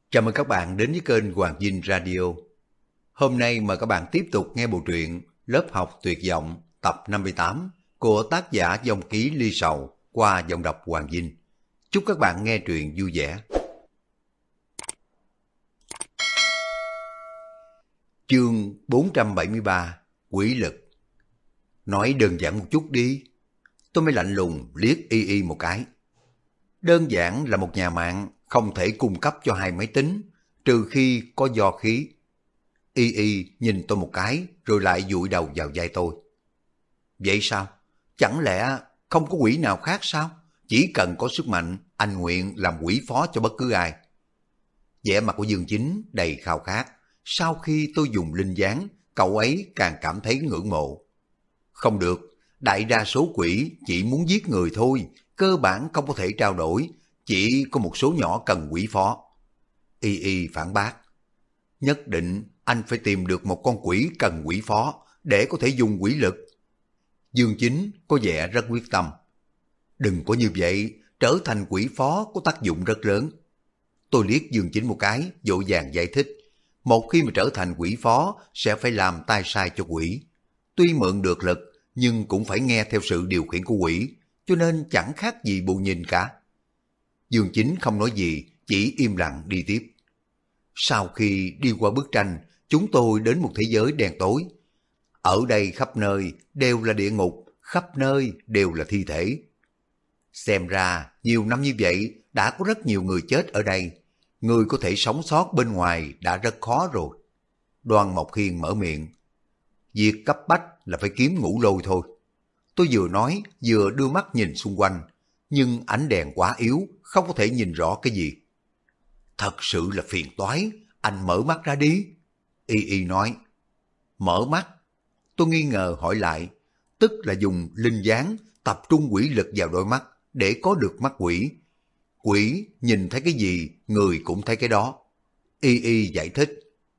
Chào mừng các bạn đến với kênh Hoàng Dinh Radio. Hôm nay mời các bạn tiếp tục nghe bộ truyện Lớp học tuyệt vọng tập 58 của tác giả Vong Ký Ly Sầu qua giọng đọc Hoàng Dinh. Chúc các bạn nghe truyện vui vẻ. Chương 473 Quỷ lực. Nói đơn giản một chút đi. Tôi mới lạnh lùng liếc Y một cái. Đơn giản là một nhà mạng không thể cung cấp cho hai máy tính, trừ khi có do khí. Y nhìn tôi một cái rồi lại dụi đầu vào vai tôi. Vậy sao? Chẳng lẽ không có quỷ nào khác sao? Chỉ cần có sức mạnh, anh nguyện làm quỷ phó cho bất cứ ai. Vẻ mặt của Dương Chính đầy khao khát. Sau khi tôi dùng linh gián, cậu ấy càng cảm thấy ngưỡng mộ. Không được, đại đa số quỷ chỉ muốn giết người thôi, cơ bản không có thể trao đổi, chỉ có một số nhỏ cần quỷ phó. Y phản bác. Nhất định anh phải tìm được một con quỷ cần quỷ phó để có thể dùng quỷ lực. Dương Chính có vẻ rất quyết tâm. Đừng có như vậy, trở thành quỷ phó có tác dụng rất lớn. Tôi liếc Dương Chính một cái, vội vàng giải thích. Một khi mà trở thành quỷ phó sẽ phải làm tay sai cho quỷ. Tuy mượn được lực, nhưng cũng phải nghe theo sự điều khiển của quỷ, cho nên chẳng khác gì bù nhìn cả. Dương Chính không nói gì, chỉ im lặng đi tiếp. Sau khi đi qua bức tranh, chúng tôi đến một thế giới đen tối. Ở đây khắp nơi đều là địa ngục, khắp nơi đều là thi thể. Xem ra, nhiều năm như vậy đã có rất nhiều người chết ở đây. Người có thể sống sót bên ngoài đã rất khó rồi. Đoan Mộc Hiên mở miệng. Việc cấp bách là phải kiếm ngũ lôi thôi. Tôi vừa nói vừa đưa mắt nhìn xung quanh, nhưng ánh đèn quá yếu, không có thể nhìn rõ cái gì. Thật sự là phiền toái, anh mở mắt ra đi. Y nói. Mở mắt? Tôi nghi ngờ hỏi lại, tức là dùng linh gián tập trung quỷ lực vào đôi mắt để có được mắt quỷ. Quỷ nhìn thấy cái gì, người cũng thấy cái đó. Y giải thích.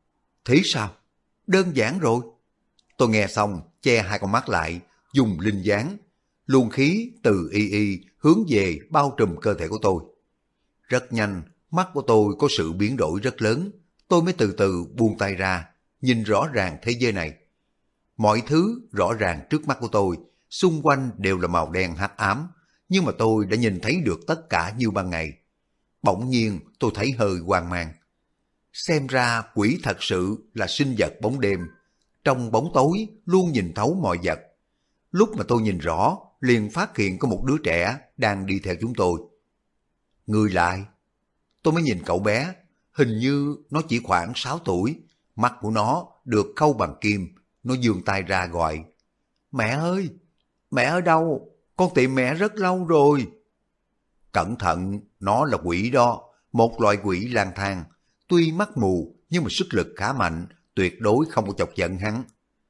Thế sao? Đơn giản rồi. Tôi nghe xong, che hai con mắt lại, dùng linh gián. Luồng khí từ Y hướng về bao trùm cơ thể của tôi. Rất nhanh, mắt của tôi có sự biến đổi rất lớn. Tôi mới từ từ buông tay ra, nhìn rõ ràng thế giới này. Mọi thứ rõ ràng trước mắt của tôi, xung quanh đều là màu đen hắc ám, nhưng mà tôi đã nhìn thấy được tất cả như ban ngày. Bỗng nhiên tôi thấy hơi hoang mang. Xem ra quỷ thật sự là sinh vật bóng đêm, trong bóng tối luôn nhìn thấu mọi vật. Lúc mà tôi nhìn rõ, liền phát hiện có một đứa trẻ đang đi theo chúng tôi. Người lại. Tôi mới nhìn cậu bé, hình như nó chỉ khoảng 6 tuổi, mắt của nó được khâu bằng kim, nó giương tay ra gọi. Mẹ ơi, mẹ ở đâu? Con tìm mẹ rất lâu rồi. Cẩn thận, nó là quỷ đó, một loại quỷ lang thang. Tuy mắt mù, nhưng mà sức lực khá mạnh, tuyệt đối không có chọc giận hắn.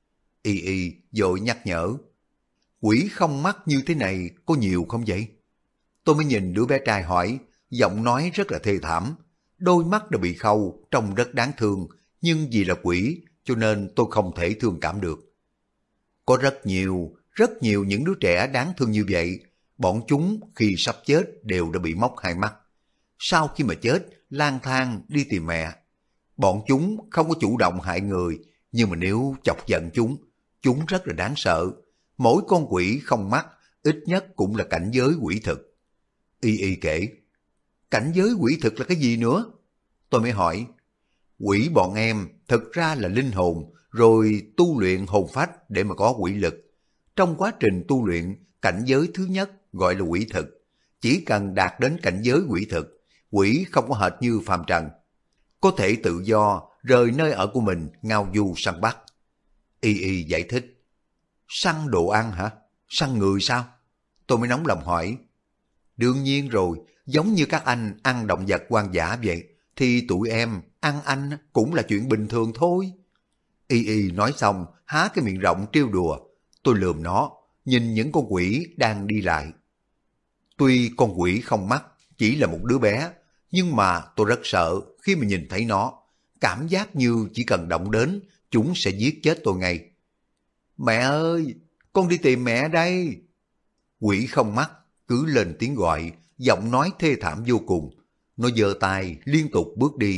Y vội nhắc nhở. Quỷ không mắt như thế này có nhiều không vậy? Tôi mới nhìn đứa bé trai hỏi, giọng nói rất là thê thảm. Đôi mắt đã bị khâu, trông rất đáng thương, nhưng vì là quỷ, cho nên tôi không thể thương cảm được. Có rất nhiều những đứa trẻ đáng thương như vậy. Bọn chúng khi sắp chết đều đã bị móc hai mắt. Sau khi mà chết, lang thang đi tìm mẹ. Bọn chúng không có chủ động hại người, nhưng mà nếu chọc giận chúng rất là đáng sợ. Mỗi con quỷ không mắt, ít nhất cũng là cảnh giới quỷ thực. Y kể. Cảnh giới quỷ thực là cái gì nữa? Tôi mới hỏi. Quỷ bọn em thực ra là linh hồn, rồi tu luyện hồn phách để mà có quỷ lực. Trong quá trình tu luyện, cảnh giới thứ nhất gọi là quỷ thực. Chỉ cần đạt đến cảnh giới quỷ thực, quỷ không có hệt như phàm trần. Có thể tự do rời nơi ở của mình ngao du săn bắt. Y giải thích. Săn đồ ăn hả? Săn người sao? Tôi mới nóng lòng hỏi. Đương nhiên rồi, giống như các anh ăn động vật hoang dã vậy, thì tụi em ăn anh cũng là chuyện bình thường thôi. Y nói xong, há cái miệng rộng trêu đùa. Tôi lườm nó, nhìn những con quỷ đang đi lại. Tuy con quỷ không mắt, chỉ là một đứa bé, nhưng mà tôi rất sợ khi mà nhìn thấy nó. Cảm giác như chỉ cần động đến, chúng sẽ giết chết tôi ngay. Mẹ ơi, con đi tìm mẹ đây. Quỷ không mắt cứ lên tiếng gọi, giọng nói thê thảm vô cùng. Nó giơ tay liên tục bước đi,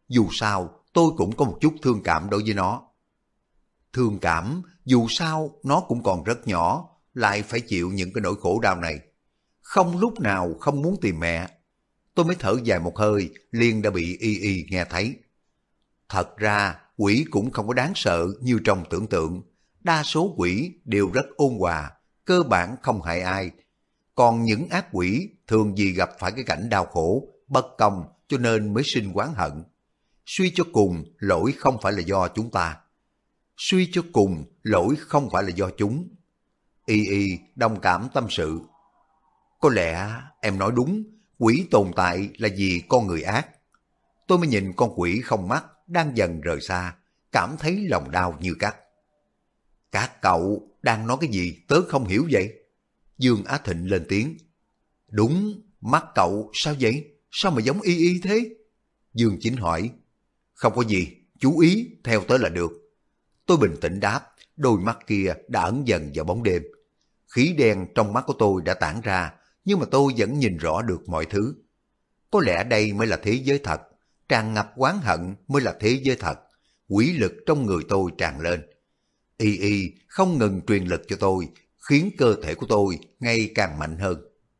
dù sao tôi cũng có một chút thương cảm đối với nó. Thương cảm, dù sao nó cũng còn rất nhỏ, lại phải chịu những cái nỗi khổ đau này. Không lúc nào không muốn tìm mẹ. Tôi mới thở dài một hơi, liền đã bị Y Y nghe thấy. Thật ra, quỷ cũng không có đáng sợ như trong tưởng tượng. Đa số quỷ đều rất ôn hòa, cơ bản không hại ai. Còn những ác quỷ thường vì gặp phải cái cảnh đau khổ, bất công cho nên mới sinh oán hận. Suy cho cùng, lỗi không phải là do chúng ta. Suy cho cùng, lỗi không phải là do chúng. Y Y đồng cảm tâm sự. Có lẽ em nói đúng, quỷ tồn tại là vì con người ác. Tôi mới nhìn con quỷ không mắt đang dần rời xa, cảm thấy lòng đau như cắt. Các cậu đang nói cái gì tớ không hiểu vậy? Dương Á Thịnh lên tiếng. Đúng, mắt cậu sao vậy? Sao mà giống Y Y thế? Dương Chính hỏi. Không có gì, chú ý theo tớ là được. Tôi bình tĩnh đáp, đôi mắt kia đã ẩn dần vào bóng đêm. Khí đen trong mắt của tôi đã tản ra, nhưng mà tôi vẫn nhìn rõ được mọi thứ. Có lẽ đây mới là thế giới thật, tràn ngập oán hận mới là thế giới thật. Quỷ lực trong người tôi tràn lên. Y Y không ngừng truyền lực cho tôi, khiến cơ thể của tôi ngày càng mạnh hơn.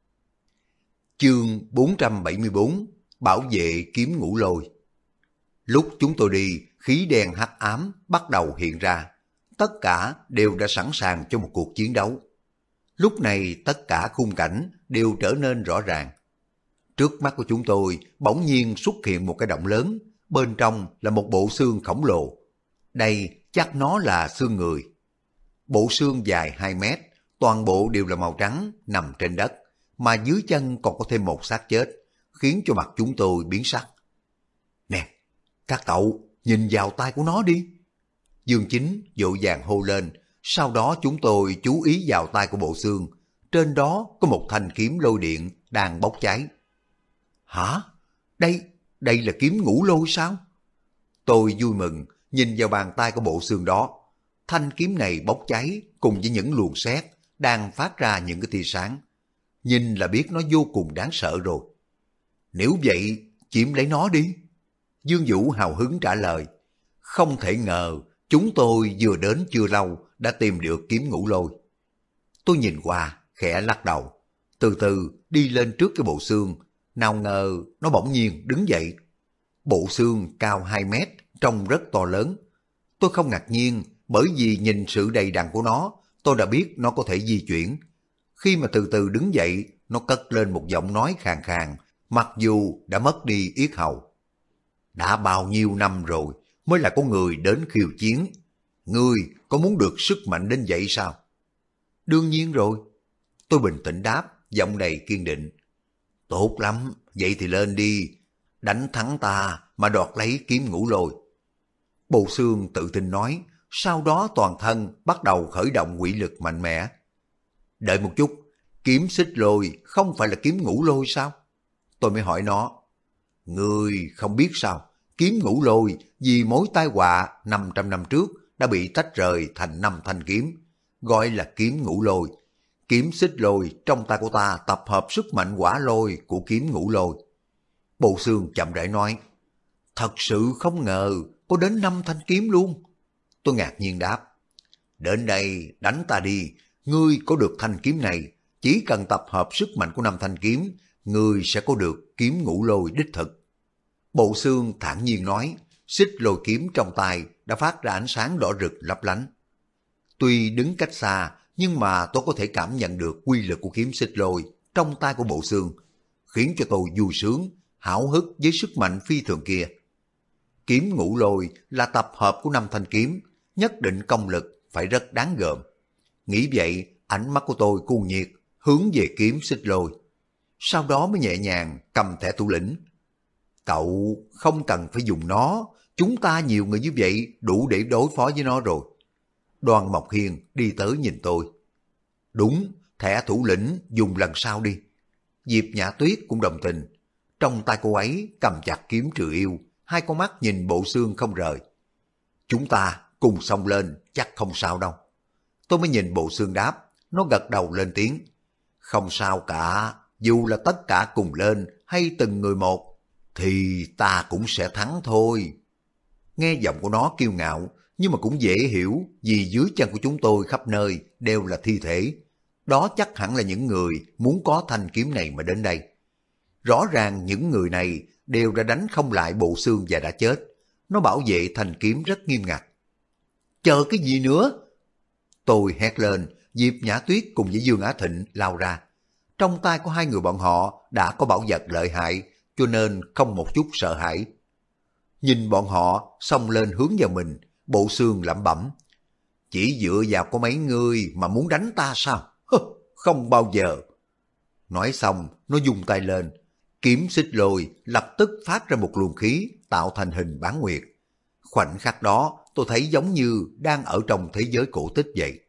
Chương 474 Bảo vệ kiếm ngũ lôi. Lúc chúng tôi đi, khí đen hắc ám bắt đầu hiện ra. Tất cả đều đã sẵn sàng cho một cuộc chiến đấu. Lúc này tất cả khung cảnh đều trở nên rõ ràng. Trước mắt của chúng tôi bỗng nhiên xuất hiện một cái động lớn, bên trong là một bộ xương khổng lồ. Đây chắc nó là xương người. Bộ xương dài 2 mét, toàn bộ đều là màu trắng nằm trên đất, mà dưới chân còn có thêm một xác chết, khiến cho mặt chúng tôi biến sắc. Nè, các cậu nhìn vào tay của nó đi. Dương Chính vội vàng hô lên, sau đó chúng tôi chú ý vào tay của bộ xương, trên đó có một thanh kiếm lôi điện đang bốc cháy. Hả? Đây là kiếm ngũ lôi sao? Tôi vui mừng nhìn vào bàn tay của bộ xương đó. Thanh kiếm này bốc cháy cùng với những luồng sét đang phát ra những cái tia sáng. Nhìn là biết nó vô cùng đáng sợ rồi. Nếu vậy, chiếm lấy nó đi. Dương Vũ hào hứng trả lời. Không thể ngờ, chúng tôi vừa đến chưa lâu đã tìm được kiếm ngũ lôi. Tôi nhìn qua, khẽ lắc đầu. Từ từ đi lên trước cái bộ xương. Nào ngờ nó bỗng nhiên đứng dậy. Bộ xương cao 2 mét, trông rất to lớn. Tôi không ngạc nhiên, bởi vì nhìn sự đầy đặn của nó, tôi đã biết nó có thể di chuyển. Khi mà từ từ đứng dậy, nó cất lên một giọng nói khàn khàn, mặc dù đã mất đi yết hầu. Đã bao nhiêu năm rồi mới là có người đến khiêu chiến. Ngươi có muốn được sức mạnh đến vậy sao? Đương nhiên rồi. Tôi bình tĩnh đáp, giọng đầy kiên định. Tốt lắm, vậy thì lên đi. Đánh thắng ta mà đoạt lấy kiếm ngũ lôi. Bộ xương tự tin nói, sau đó toàn thân bắt đầu khởi động quỷ lực mạnh mẽ. Đợi một chút, kiếm xích lôi không phải là kiếm ngũ lôi sao? Tôi mới hỏi nó. Ngươi không biết sao, kiếm ngũ lôi vì mối tai họa 500 năm trước đã bị tách rời thành 5 thanh kiếm, gọi là kiếm ngũ lôi. Kiếm xích lôi trong tay của ta tập hợp sức mạnh hỏa lôi của kiếm ngũ lôi. Bộ xương chậm rãi nói, thật sự không ngờ có đến 5 thanh kiếm luôn. Tôi ngạc nhiên đáp, đến đây đánh ta đi, ngươi có được thanh kiếm này, chỉ cần tập hợp sức mạnh của 5 thanh kiếm, ngươi sẽ có được kiếm ngũ lôi đích thực. Bộ xương thản nhiên nói, xích lôi kiếm trong tay đã phát ra ánh sáng đỏ rực lấp lánh. Tuy đứng cách xa, nhưng mà tôi có thể cảm nhận được quy lực của kiếm xích lôi trong tay của bộ xương, khiến cho tôi vui sướng, háo hức với sức mạnh phi thường kia. Kiếm ngũ lôi là tập hợp của 5 thanh kiếm, nhất định công lực phải rất đáng gờm. Nghĩ vậy, ánh mắt của tôi cuồng nhiệt, hướng về kiếm xích lôi. Sau đó mới nhẹ nhàng cầm thẻ thủ lĩnh. Cậu không cần phải dùng nó, chúng ta nhiều người như vậy đủ để đối phó với nó rồi. Đoàn Mộc Hiền đi tới nhìn tôi. Đúng, thẻ thủ lĩnh dùng lần sau đi. Diệp Nhã Tuyết cũng đồng tình. Trong tay cô ấy cầm chặt kiếm trừ yêu, hai con mắt nhìn bộ xương không rời. Chúng ta cùng xông lên, chắc không sao đâu. Tôi mới nhìn bộ xương đáp, nó gật đầu lên tiếng. Không sao cả, dù là tất cả cùng lên hay từng người một, Thì ta cũng sẽ thắng thôi. Nghe giọng của nó kiêu ngạo, nhưng mà cũng dễ hiểu vì dưới chân của chúng tôi khắp nơi đều là thi thể. Đó chắc hẳn là những người muốn có thanh kiếm này mà đến đây. Rõ ràng những người này đều đã đánh không lại bộ xương và đã chết. Nó bảo vệ thanh kiếm rất nghiêm ngặt. Chờ cái gì nữa? Tôi hét lên, Diệp Nhã Tuyết cùng với Dương Á Thịnh lao ra. Trong tay của hai người bọn họ đã có bảo vật lợi hại, cho nên không một chút sợ hãi. Nhìn bọn họ xông lên hướng vào mình, bộ xương lẩm bẩm. Chỉ dựa vào có mấy người mà muốn đánh ta sao? Không bao giờ. Nói xong, nó dùng tay lên. Kiếm xích lôi lập tức phát ra một luồng khí tạo thành hình bán nguyệt. Khoảnh khắc đó tôi thấy giống như đang ở trong thế giới cổ tích vậy.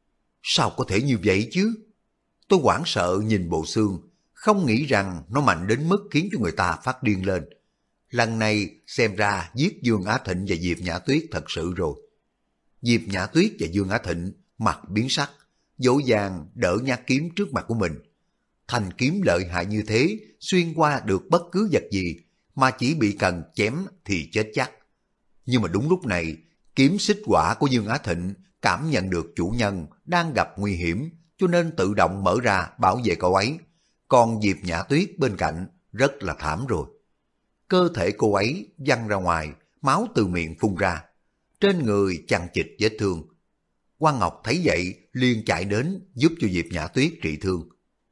Sao có thể như vậy chứ? Tôi hoảng sợ nhìn bộ xương, không nghĩ rằng nó mạnh đến mức khiến cho người ta phát điên lên. Lần này xem ra giết Dương Á Thịnh và Diệp Nhã Tuyết thật sự rồi. Diệp Nhã Tuyết và Dương Á Thịnh mặt biến sắc, dỗ dàng đỡ nhát kiếm trước mặt của mình. Thanh kiếm lợi hại như thế, xuyên qua được bất cứ vật gì, mà chỉ bị cần chém thì chết chắc. Nhưng mà đúng lúc này, kiếm xích hỏa của Dương Á Thịnh cảm nhận được chủ nhân đang gặp nguy hiểm, cho nên tự động mở ra bảo vệ cậu ấy. Còn Diệp Nhã Tuyết bên cạnh rất là thảm rồi. Cơ thể cô ấy văng ra ngoài, máu từ miệng phun ra. Trên người chằng chịt vết thương. Quan Ngọc thấy vậy liền chạy đến giúp cho Diệp Nhã Tuyết trị thương.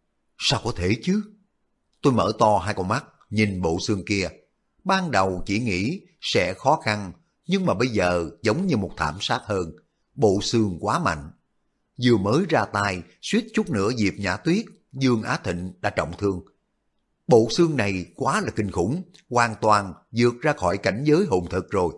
Sao có thể chứ? Tôi mở to hai con mắt nhìn bộ xương kia. Ban đầu chỉ nghĩ sẽ khó khăn, nhưng mà bây giờ giống như một thảm sát hơn. Bộ xương quá mạnh. Vừa mới ra tay, suýt chút nữa Diệp Nhã Tuyết, Dương Á Thịnh đã trọng thương. Bộ xương này quá là kinh khủng, hoàn toàn vượt ra khỏi cảnh giới hồn thực rồi.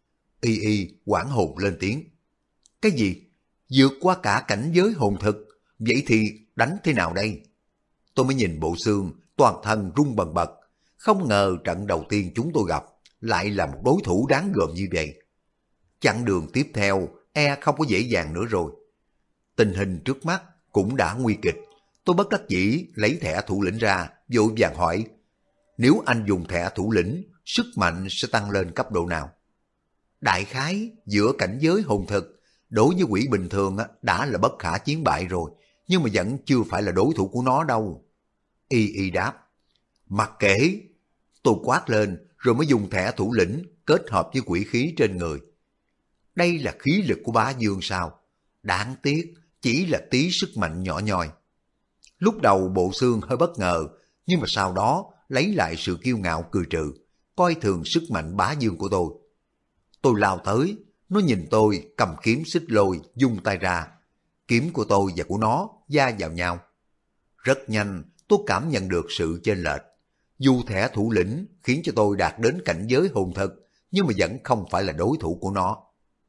Y Y hoảng hồn lên tiếng. Cái gì? Vượt qua cả cảnh giới hồn thực, vậy thì đánh thế nào đây? Tôi mới nhìn bộ xương, toàn thân run bần bật. Không ngờ trận đầu tiên chúng tôi gặp lại là một đối thủ đáng gờm như vậy. Chặng đường tiếp theo không có dễ dàng nữa rồi. Tình hình trước mắt cũng đã nguy kịch. Tôi bất đắc dĩ lấy thẻ thủ lĩnh ra, vội vàng hỏi. Nếu anh dùng thẻ thủ lĩnh, sức mạnh sẽ tăng lên cấp độ nào? Đại khái giữa cảnh giới hồn thực, đối với quỷ bình thường đã là bất khả chiến bại rồi, nhưng mà vẫn chưa phải là đối thủ của nó đâu. Y Y đáp. Mặc kệ. Tôi quát lên rồi mới dùng thẻ thủ lĩnh kết hợp với quỷ khí trên người. Đây là khí lực của Bá Dương sao? Đáng tiếc, chỉ là tí sức mạnh nhỏ nhoi. Lúc đầu bộ xương hơi bất ngờ, nhưng mà sau đó lấy lại sự kiêu ngạo cười trừ, coi thường sức mạnh Bá Dương của tôi. Tôi lao tới, nó nhìn tôi cầm kiếm xích lôi, dung tay ra. Kiếm của tôi và của nó va vào nhau. Rất nhanh, tôi cảm nhận được sự chênh lệch. Dù thẻ thủ lĩnh khiến cho tôi đạt đến cảnh giới hồn thực, nhưng mà vẫn không phải là đối thủ của nó.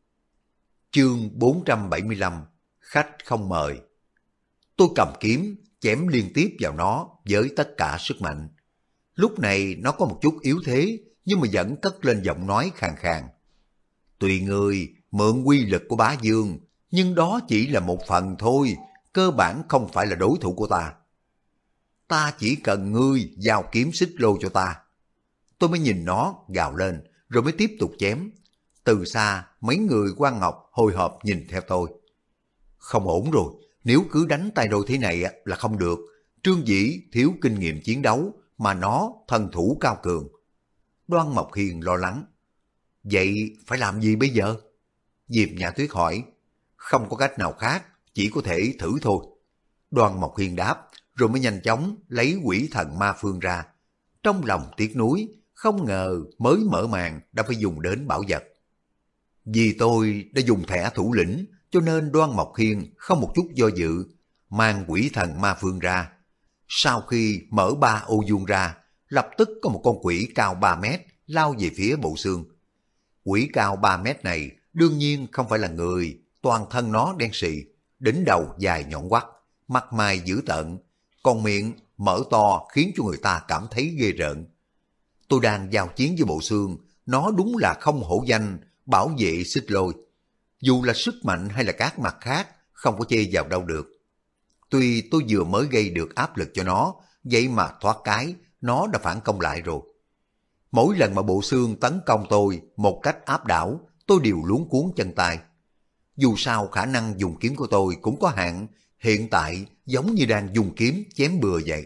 Chương 475, khách không mời. Tôi cầm kiếm, chém liên tiếp vào nó với tất cả sức mạnh. Lúc này nó có một chút yếu thế, nhưng mà vẫn cất lên giọng nói khàn khàn. Tùy người mượn quy lực của Bá Dương, nhưng đó chỉ là một phần thôi, cơ bản không phải là đối thủ của ta. Ta chỉ cần ngươi giao kiếm xích lô cho ta. Tôi mới nhìn nó gào lên, rồi mới tiếp tục chém. Từ xa, mấy người Quan Ngọc hồi hộp nhìn theo tôi. Không ổn rồi, nếu cứ đánh tay đôi thế này là không được. Trương Dĩ thiếu kinh nghiệm chiến đấu, mà nó thân thủ cao cường. Đoan Mộc Hiền lo lắng. Vậy phải làm gì bây giờ? Diệp Nhã Tuyết hỏi. Không có cách nào khác, chỉ có thể thử thôi. Đoan Mộc Hiền đáp, rồi mới nhanh chóng lấy quỷ thần ma phương ra. Trong lòng tiếc nuối, không ngờ mới mở màn đã phải dùng đến bảo vật. Vì tôi đã dùng thẻ thủ lĩnh, cho nên Đoan Mộc Hiên không một chút do dự, mang quỷ thần ma phương ra. Sau khi mở 3 ô vuông ra, lập tức có một con quỷ cao 3 mét lao về phía bộ xương. Quỷ cao 3 mét này đương nhiên không phải là người, toàn thân nó đen xì, đỉnh đầu dài nhọn quắt, mặt mày dữ tợn, còn miệng mở to khiến cho người ta cảm thấy ghê rợn. Tôi đang giao chiến với bộ xương, nó đúng là không hổ danh bảo vệ xích lôi. Dù là sức mạnh hay là các mặt khác, không có chê vào đâu được. Tuy tôi vừa mới gây được áp lực cho nó, vậy mà thoát cái, nó đã phản công lại rồi. Mỗi lần mà Bộ Xương tấn công tôi một cách áp đảo, tôi đều luống cuống chân tay. Dù sao khả năng dùng kiếm của tôi cũng có hạn, hiện tại giống như đang dùng kiếm chém bừa vậy.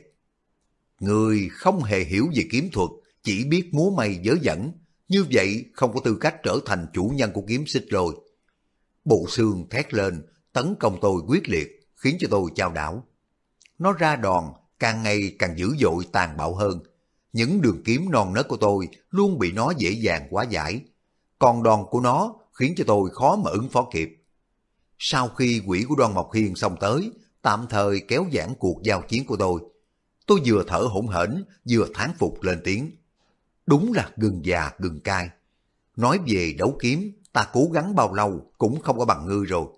Người không hề hiểu về kiếm thuật, chỉ biết múa may vớ vẩn, như vậy không có tư cách trở thành chủ nhân của kiếm xích lôi. Bộ Xương thét lên, tấn công tôi quyết liệt, khiến cho tôi chao đảo. Nó ra đòn càng ngày càng dữ dội tàn bạo hơn. Những đường kiếm non nớt của tôi luôn bị nó dễ dàng hóa giải. Còn đòn của nó khiến cho tôi khó mà ứng phó kịp. Sau khi quỷ của Đoan Mộc Hiên xông tới, tạm thời kéo giãn cuộc giao chiến của tôi vừa thở hổn hển vừa thán phục lên tiếng. Đúng là gừng già gừng cay. Nói về đấu kiếm, ta cố gắng bao lâu cũng không có bằng ngươi rồi.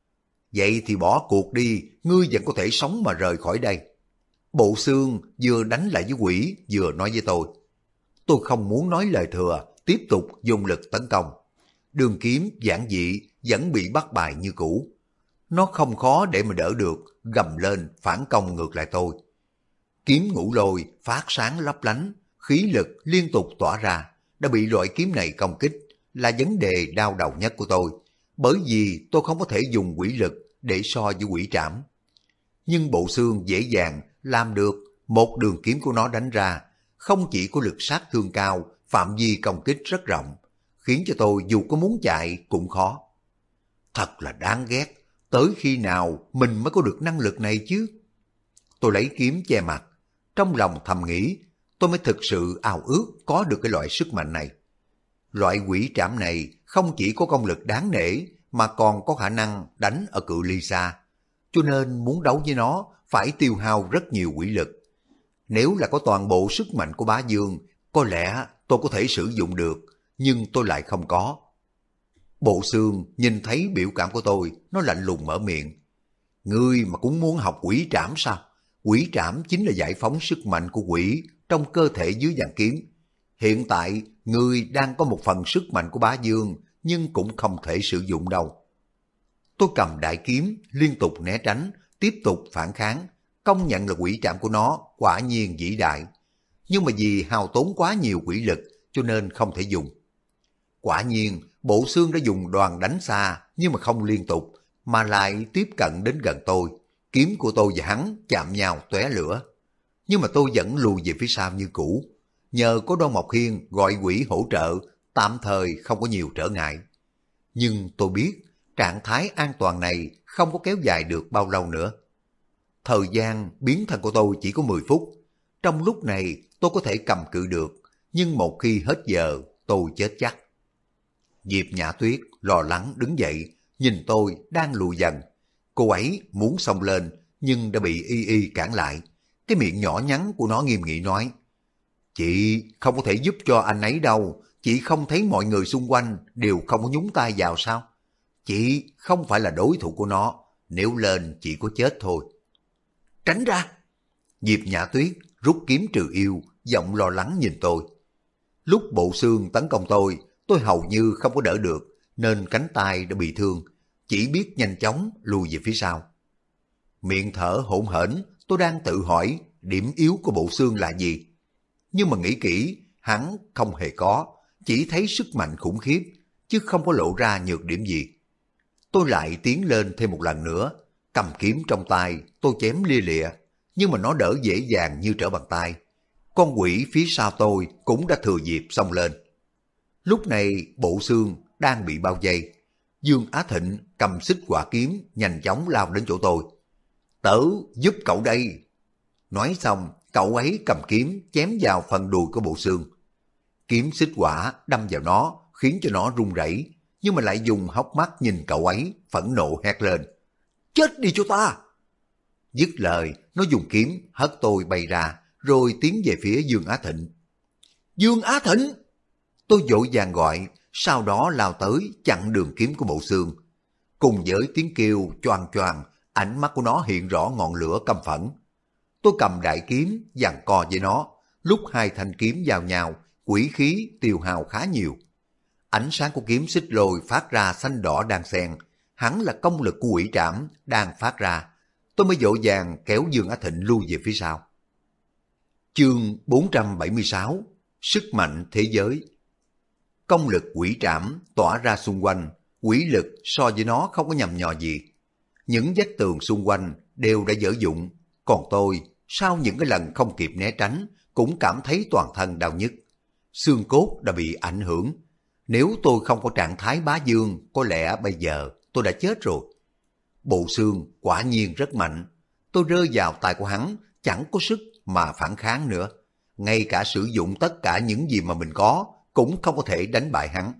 Vậy thì bỏ cuộc đi, ngươi vẫn có thể sống mà rời khỏi đây. Bộ Xương vừa đánh lại với quỷ vừa nói với tôi. Tôi không muốn nói lời thừa, tiếp tục dùng lực tấn công. Đường kiếm giản dị vẫn bị bắt bài như cũ. Nó không khó để mà đỡ được, gầm lên phản công ngược lại tôi. Kiếm ngũ lôi phát sáng lấp lánh, khí lực liên tục tỏa ra, đã bị loại kiếm này công kích là vấn đề đau đầu nhất của tôi, bởi vì tôi không có thể dùng quỷ lực để so với quỷ trảm. Nhưng Bộ Xương dễ dàng làm được, một đường kiếm của nó đánh ra, không chỉ có lực sát thương cao, phạm vi công kích rất rộng, khiến cho tôi dù có muốn chạy cũng khó. Thật là đáng ghét, tới khi nào mình mới có được năng lực này chứ? Tôi lấy kiếm che mặt, trong lòng thầm nghĩ, tôi mới thực sự ao ước có được cái loại sức mạnh này. Loại quỷ trảm này không chỉ có công lực đáng nể, mà còn có khả năng đánh ở cự ly xa. Cho nên muốn đấu với nó phải tiêu hao rất nhiều quỷ lực. Nếu là có toàn bộ sức mạnh của Bá Dương, có lẽ tôi có thể sử dụng được, nhưng tôi lại không có. Bộ Xương nhìn thấy biểu cảm của tôi, nó lạnh lùng mở miệng. Ngươi mà cũng muốn học quỷ trảm sao? Quỷ trảm chính là giải phóng sức mạnh của quỷ trong cơ thể dưới vạn kiếm. Hiện tại, ngươi đang có một phần sức mạnh của Bá Dương, nhưng cũng không thể sử dụng đâu. Tôi cầm đại kiếm, liên tục né tránh, tiếp tục phản kháng, công nhận là quỷ trảm của nó quả nhiên vĩ đại. Nhưng mà vì hao tốn quá nhiều quỷ lực, cho nên không thể dùng. Quả nhiên, Bộ Xương đã dùng đoàn đánh xa, nhưng mà không liên tục, mà lại tiếp cận đến gần tôi. Kiếm của tôi và hắn chạm nhau tóe lửa. Nhưng mà tôi vẫn lùi về phía sau như cũ. Nhờ có Đoan Mộc Hiên gọi quỷ hỗ trợ, tạm thời không có nhiều trở ngại. Nhưng tôi biết, trạng thái an toàn này không có kéo dài được bao lâu nữa. Thời gian biến thân của tôi chỉ có 10 phút. Trong lúc này tôi có thể cầm cự được, nhưng một khi hết giờ tôi chết chắc. Diệp Nhã Tuyết lo lắng đứng dậy, nhìn tôi đang lùi dần. Cô ấy muốn xông lên, nhưng đã bị Y Y cản lại. Cái miệng nhỏ nhắn của nó nghiêm nghị nói, chị không có thể giúp cho anh ấy đâu, chị không thấy mọi người xung quanh đều không có nhúng tay vào sao? Chị không phải là đối thủ của nó, nếu lên chỉ có chết thôi. Tránh ra! Diệp Nhã Tuyết rút kiếm trừ yêu, giọng lo lắng nhìn tôi. Lúc Bộ Xương tấn công tôi hầu như không có đỡ được, nên cánh tay đã bị thương, chỉ biết nhanh chóng lùi về phía sau. Miệng thở hổn hển, tôi đang tự hỏi điểm yếu của Bộ Xương là gì. Nhưng mà nghĩ kỹ, hắn không hề có, chỉ thấy sức mạnh khủng khiếp, chứ không có lộ ra nhược điểm gì. Tôi lại tiến lên thêm một lần nữa, cầm kiếm trong tay, tôi chém lia lịa, nhưng mà nó đỡ dễ dàng như trở bàn tay. Con quỷ phía sau tôi cũng đã thừa dịp xông lên. Lúc này Bộ Xương đang bị bao vây. Dương Á Thịnh cầm xích hỏa kiếm nhanh chóng lao đến chỗ tôi. Tớ giúp cậu đây. Nói xong, cậu ấy cầm kiếm chém vào phần đùi của Bộ Xương. Kiếm xích hỏa đâm vào nó, khiến cho nó run rẩy, nhưng mà lại dùng hốc mắt nhìn cậu ấy, phẫn nộ hét lên. Chết đi cho ta! Dứt lời, nó dùng kiếm hất tôi bay ra, rồi tiến về phía Dương Á Thịnh. Dương Á Thịnh! Tôi vội vàng gọi, sau đó lao tới chặn đường kiếm của Bộ Xương. Cùng với tiếng kêu choang choang, ánh mắt của nó hiện rõ ngọn lửa căm phẫn. Tôi cầm đại kiếm giằng co với nó, lúc hai thanh kiếm vào nhau, quỷ khí tiêu hao khá nhiều. Ánh sáng của kiếm xích lôi phát ra xanh đỏ đan xen, hẳn là công lực của quỷ trảm đang phát ra. Tôi mới vội vàng kéo Dương Á Thịnh lui về phía sau. Chương 476, Sức mạnh thế giới. Công lực quỷ trảm tỏa ra xung quanh, quỷ lực so với nó không có nhằm nhò gì. Những vách tường xung quanh đều đã dở dụng, còn tôi, sau những cái lần không kịp né tránh, cũng cảm thấy toàn thân đau nhức. Xương cốt đã bị ảnh hưởng. Nếu tôi không có trạng thái bá vương, có lẽ bây giờ tôi đã chết rồi. Bộ xương quả nhiên rất mạnh. Tôi rơi vào tay của hắn, chẳng có sức mà phản kháng nữa. Ngay cả sử dụng tất cả những gì mà mình có, cũng không có thể đánh bại hắn.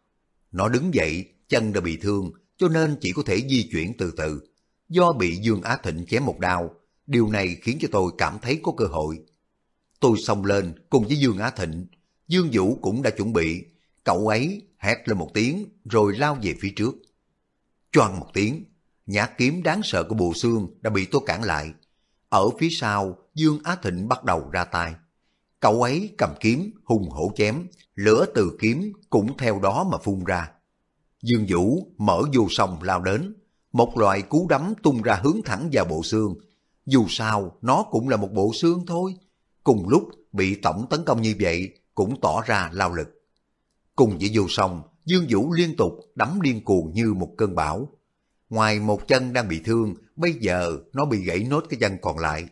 Nó đứng dậy, chân đã bị thương, cho nên chỉ có thể di chuyển từ từ. Do bị Dương Á Thịnh chém một đao, điều này khiến cho tôi cảm thấy có cơ hội. Tôi xông lên cùng với Dương Á Thịnh. Dương Vũ cũng đã chuẩn bị. Cậu ấy hét lên một tiếng rồi lao về phía trước. Choang một tiếng, nhát kiếm đáng sợ của Bồ Xương đã bị tôi cản lại. Ở phía sau, Dương Á Thịnh bắt đầu ra tay. Cậu ấy cầm kiếm hùng hổ chém, lửa từ kiếm cũng theo đó mà phun ra. Dương Vũ mở vô song lao đến, một loại cú đấm tung ra hướng thẳng vào Bộ Xương. Dù sao nó cũng là một bộ xương thôi. Cùng lúc bị tổng tấn công như vậy cũng tỏ ra lao lực. Cùng với vô song, Dương Vũ liên tục đấm điên cuồng như một cơn bão. Ngoài một chân đang bị thương, bây giờ nó bị gãy nốt cái chân còn lại.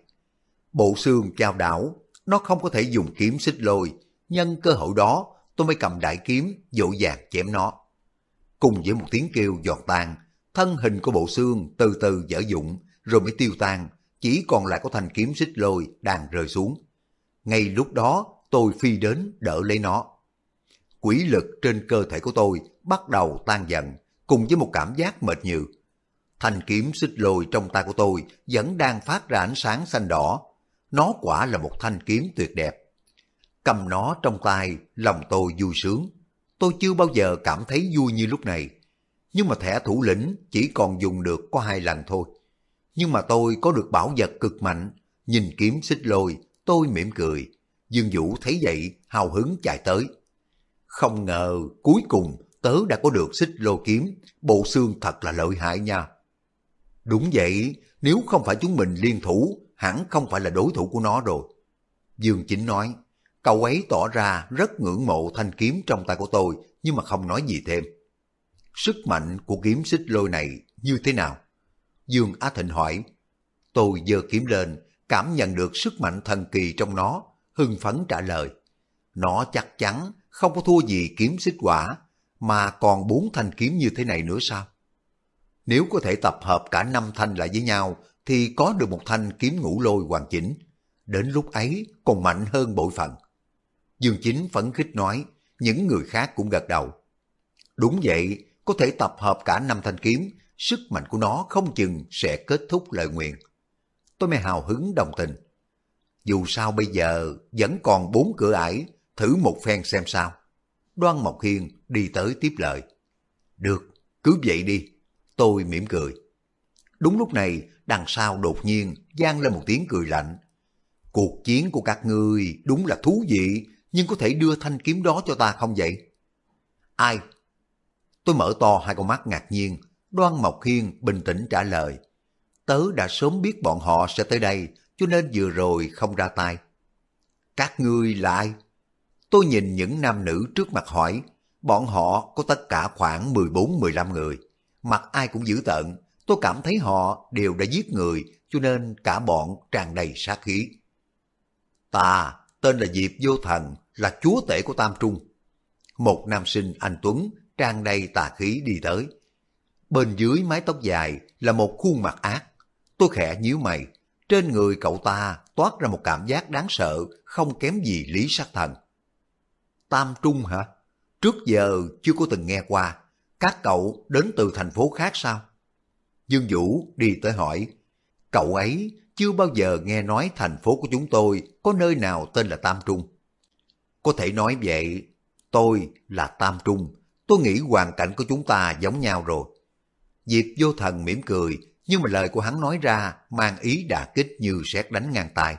Bộ xương chao đảo, nó không có thể dùng kiếm xích lôi. Nhân cơ hội đó, tôi mới cầm đại kiếm dội vàng chém nó. Cùng với một tiếng kêu giòn tan, thân hình của bộ xương từ từ vỡ vụn rồi mới tiêu tan, chỉ còn lại có thanh kiếm xích lôi đang rơi xuống. Ngay lúc đó, tôi phi đến đỡ lấy nó. Quỷ lực trên cơ thể của tôi bắt đầu tan dần, cùng với một cảm giác mệt nhừ. Thanh kiếm xích lôi trong tay của tôi vẫn đang phát ra ánh sáng xanh đỏ. Nó quả là một thanh kiếm tuyệt đẹp. Cầm nó trong tay, lòng tôi vui sướng. Tôi chưa bao giờ cảm thấy vui như lúc này. Nhưng mà thẻ thủ lĩnh chỉ còn dùng được có 2 lần thôi. Nhưng mà tôi có được bảo vật cực mạnh. Nhìn kiếm xích lôi, tôi mỉm cười. Dương Vũ thấy vậy, hào hứng chạy tới. Không ngờ cuối cùng tớ đã có được xích lôi kiếm. Bộ xương thật là lợi hại nha. Đúng vậy, nếu không phải chúng mình liên thủ, hẳn không phải là đối thủ của nó rồi. Dương Chính nói, cậu ấy tỏ ra rất ngưỡng mộ thanh kiếm trong tay của tôi, nhưng mà không nói gì thêm. Sức mạnh của kiếm xích lôi này như thế nào? Dương Á Thịnh hỏi. Tôi giơ kiếm lên, cảm nhận được sức mạnh thần kỳ trong nó, hưng phấn trả lời. Nó chắc chắn không có thua gì kiếm xích hỏa, mà còn 4 thanh kiếm như thế này nữa sao? Nếu có thể tập hợp cả 5 thanh lại với nhau, thì có được một thanh kiếm ngũ lôi hoàn chỉnh. Đến lúc ấy còn mạnh hơn bội phần. Dương Chính phấn khích nói, những người khác cũng gật đầu. Đúng vậy, có thể tập hợp cả 5 thanh kiếm, sức mạnh của nó không chừng sẽ kết thúc lời nguyền. Tôi mới hào hứng đồng tình. Dù sao bây giờ vẫn còn 4 cửa ải, thử một phen xem sao. Đoan Mộc Hiên đi tới tiếp lời. Được, cứ vậy đi. Tôi mỉm cười. Đúng lúc này, đằng sau đột nhiên vang lên một tiếng cười lạnh. Cuộc chiến của các ngươi đúng là thú vị, nhưng có thể đưa thanh kiếm đó cho ta không vậy? Ai? Tôi mở to 2 con mắt ngạc nhiên. Đoan Mộc Hiên bình tĩnh trả lời. Tớ đã sớm biết bọn họ sẽ tới đây, cho nên vừa rồi không ra tay. Các ngươi là ai? Tôi nhìn những nam nữ trước mặt hỏi. Bọn họ có tất cả khoảng 14-15 người. Mặt ai cũng dữ tợn. Tôi cảm thấy họ đều đã giết người, cho nên cả bọn tràn đầy sát khí. Ta tên là Diệp Vô Thần, là chúa tể của Tam Trung. Một nam sinh anh tuấn tràn đầy tà khí đi tới. Bên dưới mái tóc dài là một khuôn mặt ác. Tôi khẽ nhíu mày. Trên người cậu ta toát ra một cảm giác đáng sợ, không kém gì Lý Sát Thần. Tam Trung hả? Trước giờ chưa có từng nghe qua. Các cậu đến từ thành phố khác sao? Dương Vũ đi tới hỏi. Cậu ấy chưa bao giờ nghe nói thành phố của chúng tôi có nơi nào tên là Tam Trung. Có thể nói vậy. Tôi là Tam Trung. Tôi nghĩ hoàn cảnh của chúng ta giống nhau rồi. Diệp Vô Thần mỉm cười, nhưng mà lời của hắn nói ra mang ý đả kích như sét đánh ngang tai.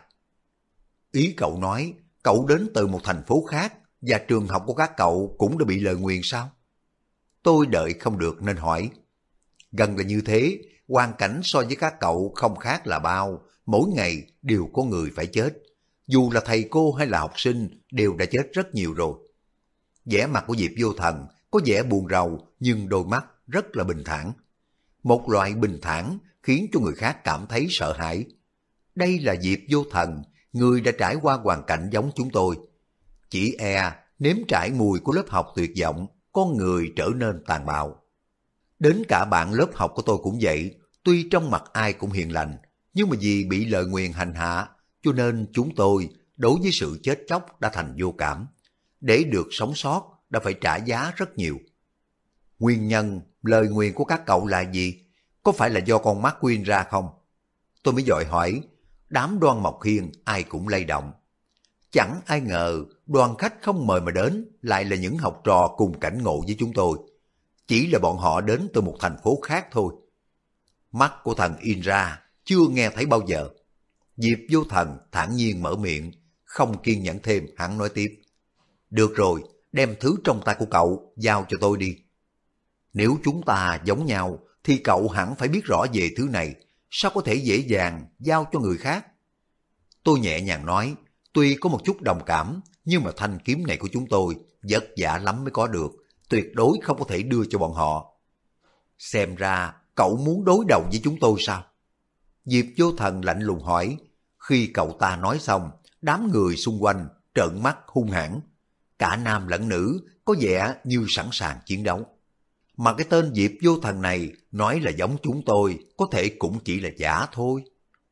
Ý cậu nói, cậu đến từ một thành phố khác, và trường học của các cậu cũng đã bị lời nguyền sao? Tôi đợi không được nên hỏi. Gần là như thế, hoàn cảnh so với các cậu không khác là bao, mỗi ngày đều có người phải chết. dù là thầy cô hay là học sinh đều đã chết rất nhiều rồi. Vẻ mặt của Diệp Vô Thần có vẻ buồn rầu nhưng đôi mắt rất là bình thản. Một loại bình thản khiến cho người khác cảm thấy sợ hãi. Đây là Diệp Vô Thần, người đã trải qua hoàn cảnh giống chúng tôi. Chỉ nếm trải mùi của lớp học tuyệt vọng, con người trở nên tàn bạo. Đến cả bạn lớp học của tôi cũng vậy, tuy trong mặt ai cũng hiền lành, nhưng mà vì bị lời nguyền hành hạ, cho nên chúng tôi đối với sự chết chóc đã thành vô cảm. Để được sống sót đã phải trả giá rất nhiều. Nguyên nhân lời nguyền của các cậu là gì? Có phải là do con mắt Quyên ra không? Tôi mới dội hỏi, đám Đoan Mộc Hiên ai cũng lay động. Chẳng ai ngờ đoàn khách không mời mà đến lại là những học trò cùng cảnh ngộ với chúng tôi. Chỉ là bọn họ đến từ một thành phố khác thôi. Mắt của thần Indra chưa nghe thấy bao giờ. Diệp Vô Thần thản nhiên mở miệng, không kiên nhẫn thêm, hắn nói tiếp. Được rồi, đem thứ trong tay của cậu giao cho tôi đi. Nếu chúng ta giống nhau thì cậu hẳn phải biết rõ về thứ này, sao có thể dễ dàng giao cho người khác? Tôi nhẹ nhàng nói, tuy có một chút đồng cảm, nhưng mà thanh kiếm này của chúng tôi vất vả lắm mới có được, tuyệt đối không có thể đưa cho bọn họ. Xem ra cậu muốn đối đầu với chúng tôi sao? Diệp Vô Thần lạnh lùng hỏi. Khi cậu ta nói xong, đám người xung quanh trợn mắt hung hãn. Cả nam lẫn nữ có vẻ như sẵn sàng chiến đấu. Mà cái tên Diệp Vô Thần này nói là giống chúng tôi, có thể cũng chỉ là giả thôi.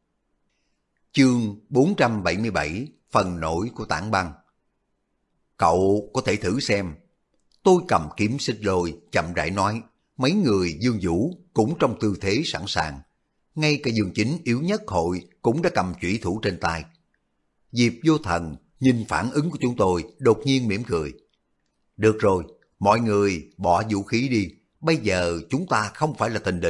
Chương 477, phần nổi của tảng băng. Cậu có thể thử xem. Tôi cầm kiếm xích lôi, chậm rãi nói. Mấy người Dương Vũ cũng trong tư thế sẵn sàng. Ngay cả Dương Chính yếu nhất hội cũng đã cầm chủy thủ trên tay. Diệp Vô Thần nhìn phản ứng của chúng tôi, đột nhiên mỉm cười. Được rồi, mọi người bỏ vũ khí đi, bây giờ chúng ta không phải là tình địch.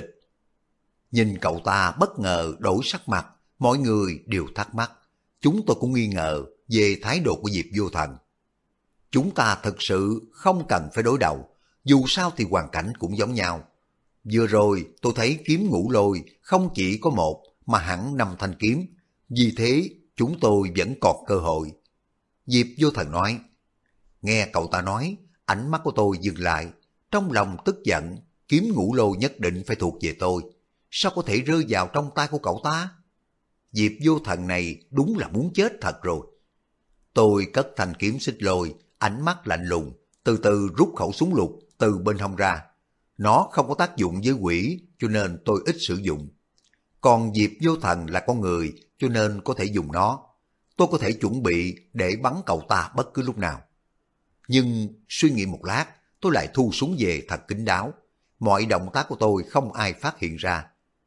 Nhìn cậu ta bất ngờ đổi sắc mặt, mọi người đều thắc mắc. Chúng tôi cũng nghi ngờ về thái độ của Diệp Vô Thần. Chúng ta thực sự không cần phải đối đầu, dù sao thì hoàn cảnh cũng giống nhau. Vừa rồi tôi thấy kiếm Ngũ Lôi không chỉ có một mà hẳn 5 thanh kiếm, vì thế chúng tôi vẫn còn cơ hội. Diệp Vô Thần nói. Nghe cậu ta nói, ánh mắt của tôi dừng lại, trong lòng tức giận, kiếm Ngũ Lôi nhất định phải thuộc về tôi, sao có thể rơi vào trong tay của cậu ta? Diệp Vô Thần này đúng là muốn chết thật rồi. Tôi cất thanh kiếm xích lôi, ánh mắt lạnh lùng, từ từ rút khẩu súng lục từ bên hông ra. Nó không có tác dụng với quỷ, cho nên tôi ít sử dụng. Còn Diệp Vô Thần là con người, cho nên có thể dùng nó. Tôi có thể chuẩn bị để bắn cậu ta bất cứ lúc nào. Nhưng suy nghĩ một lát, tôi lại thu súng về thật kín đáo. Mọi động tác của tôi không ai phát hiện ra.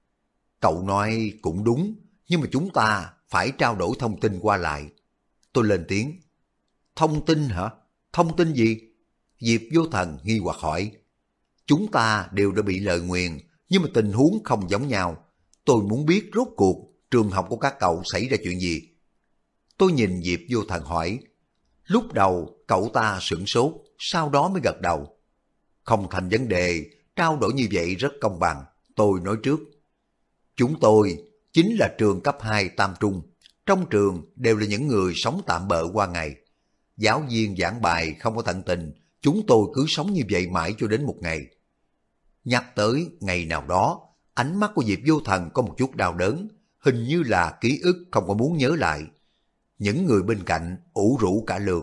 Cậu nói cũng đúng, nhưng mà chúng ta phải trao đổi thông tin qua lại. Tôi lên tiếng. Thông tin hả? Thông tin gì? Diệp Vô Thần nghi hoặc hỏi. Chúng ta đều đã bị lời nguyền, nhưng mà tình huống không giống nhau. Tôi muốn biết rốt cuộc trường học của các cậu xảy ra chuyện gì. Tôi nhìn Diệp Vô Thần hỏi. Lúc đầu cậu ta sửng sốt, sau đó mới gật đầu. Không thành vấn đề, trao đổi như vậy rất công bằng. Tôi nói trước. Chúng tôi chính là trường cấp 2 Tam Trung. Trong trường đều là những người sống tạm bợ qua ngày. Giáo viên giảng bài không có tận tình, chúng tôi cứ sống như vậy mãi cho đến một ngày. Nhắc tới ngày nào đó, ánh mắt của Diệp Vô Thần có một chút đau đớn, hình như là ký ức không có muốn nhớ lại. Những người bên cạnh ủ rũ cả lượt.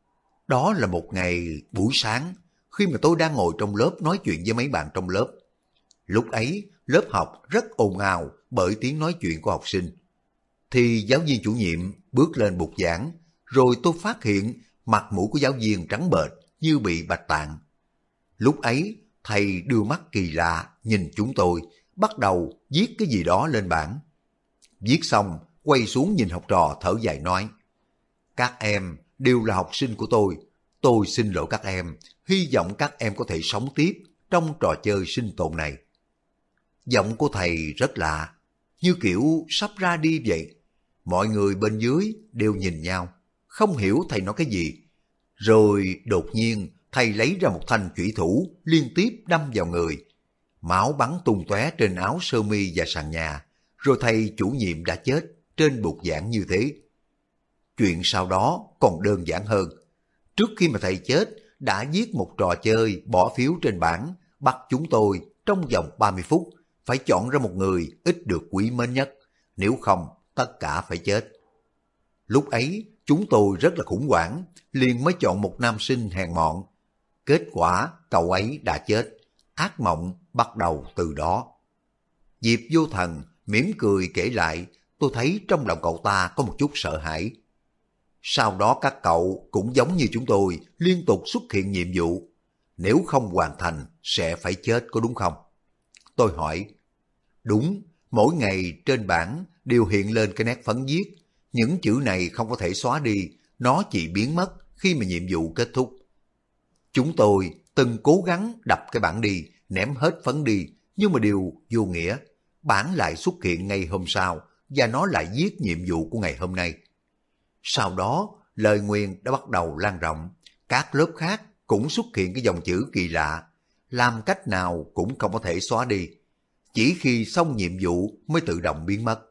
Đó là một ngày buổi sáng, khi mà tôi đang ngồi trong lớp nói chuyện với mấy bạn trong lớp. Lúc ấy, lớp học rất ồn ào bởi tiếng nói chuyện của học sinh. Thì giáo viên chủ nhiệm bước lên bục giảng, rồi tôi phát hiện mặt mũi của giáo viên trắng bệch như bị bạch tạng. Lúc ấy, thầy đưa mắt kỳ lạ nhìn chúng tôi, bắt đầu viết cái gì đó lên bảng. Viết xong, quay xuống nhìn học trò thở dài nói. Các em đều là học sinh của tôi xin lỗi các em, hy vọng các em có thể sống tiếp trong trò chơi sinh tồn này. Giọng của thầy rất lạ, như kiểu sắp ra đi vậy. Mọi người bên dưới đều nhìn nhau, không hiểu thầy nói cái gì. Rồi đột nhiên thầy lấy ra một thanh chủy thủ liên tiếp đâm vào người. Máu bắn tung tóe trên áo sơ mi và sàn nhà, rồi thầy chủ nhiệm đã chết trên bục giảng như thế. Chuyện sau đó còn đơn giản hơn. Trước khi mà thầy chết, đã viết một trò chơi bỏ phiếu trên bảng, bắt chúng tôi trong vòng 30 phút phải chọn ra một người ít được quý mến nhất, nếu không tất cả phải chết. Lúc ấy chúng tôi rất là khủng hoảng, liền mới chọn một nam sinh hèn mọn. Kết quả cậu ấy đã chết, ác mộng bắt đầu từ đó. Diệp Vô Thần mỉm cười kể lại, tôi thấy trong lòng cậu ta có một chút sợ hãi. Sau đó các cậu cũng giống như chúng tôi liên tục xuất hiện nhiệm vụ, nếu không hoàn thành sẽ phải chết có đúng không? Tôi hỏi. Đúng, mỗi ngày trên bảng đều hiện lên cái nét phấn viết, những chữ này không có thể xóa đi, nó chỉ biến mất khi mà nhiệm vụ kết thúc. Chúng tôi từng cố gắng đập cái bảng đi, ném hết phấn đi, nhưng mà đều vô nghĩa. Bảng lại xuất hiện ngày hôm sau, và nó lại viết nhiệm vụ của ngày hôm nay. Sau đó, lời nguyền đã bắt đầu lan rộng, các lớp khác cũng xuất hiện cái dòng chữ kỳ lạ, làm cách nào cũng không có thể xóa đi. Chỉ khi xong nhiệm vụ mới tự động biến mất.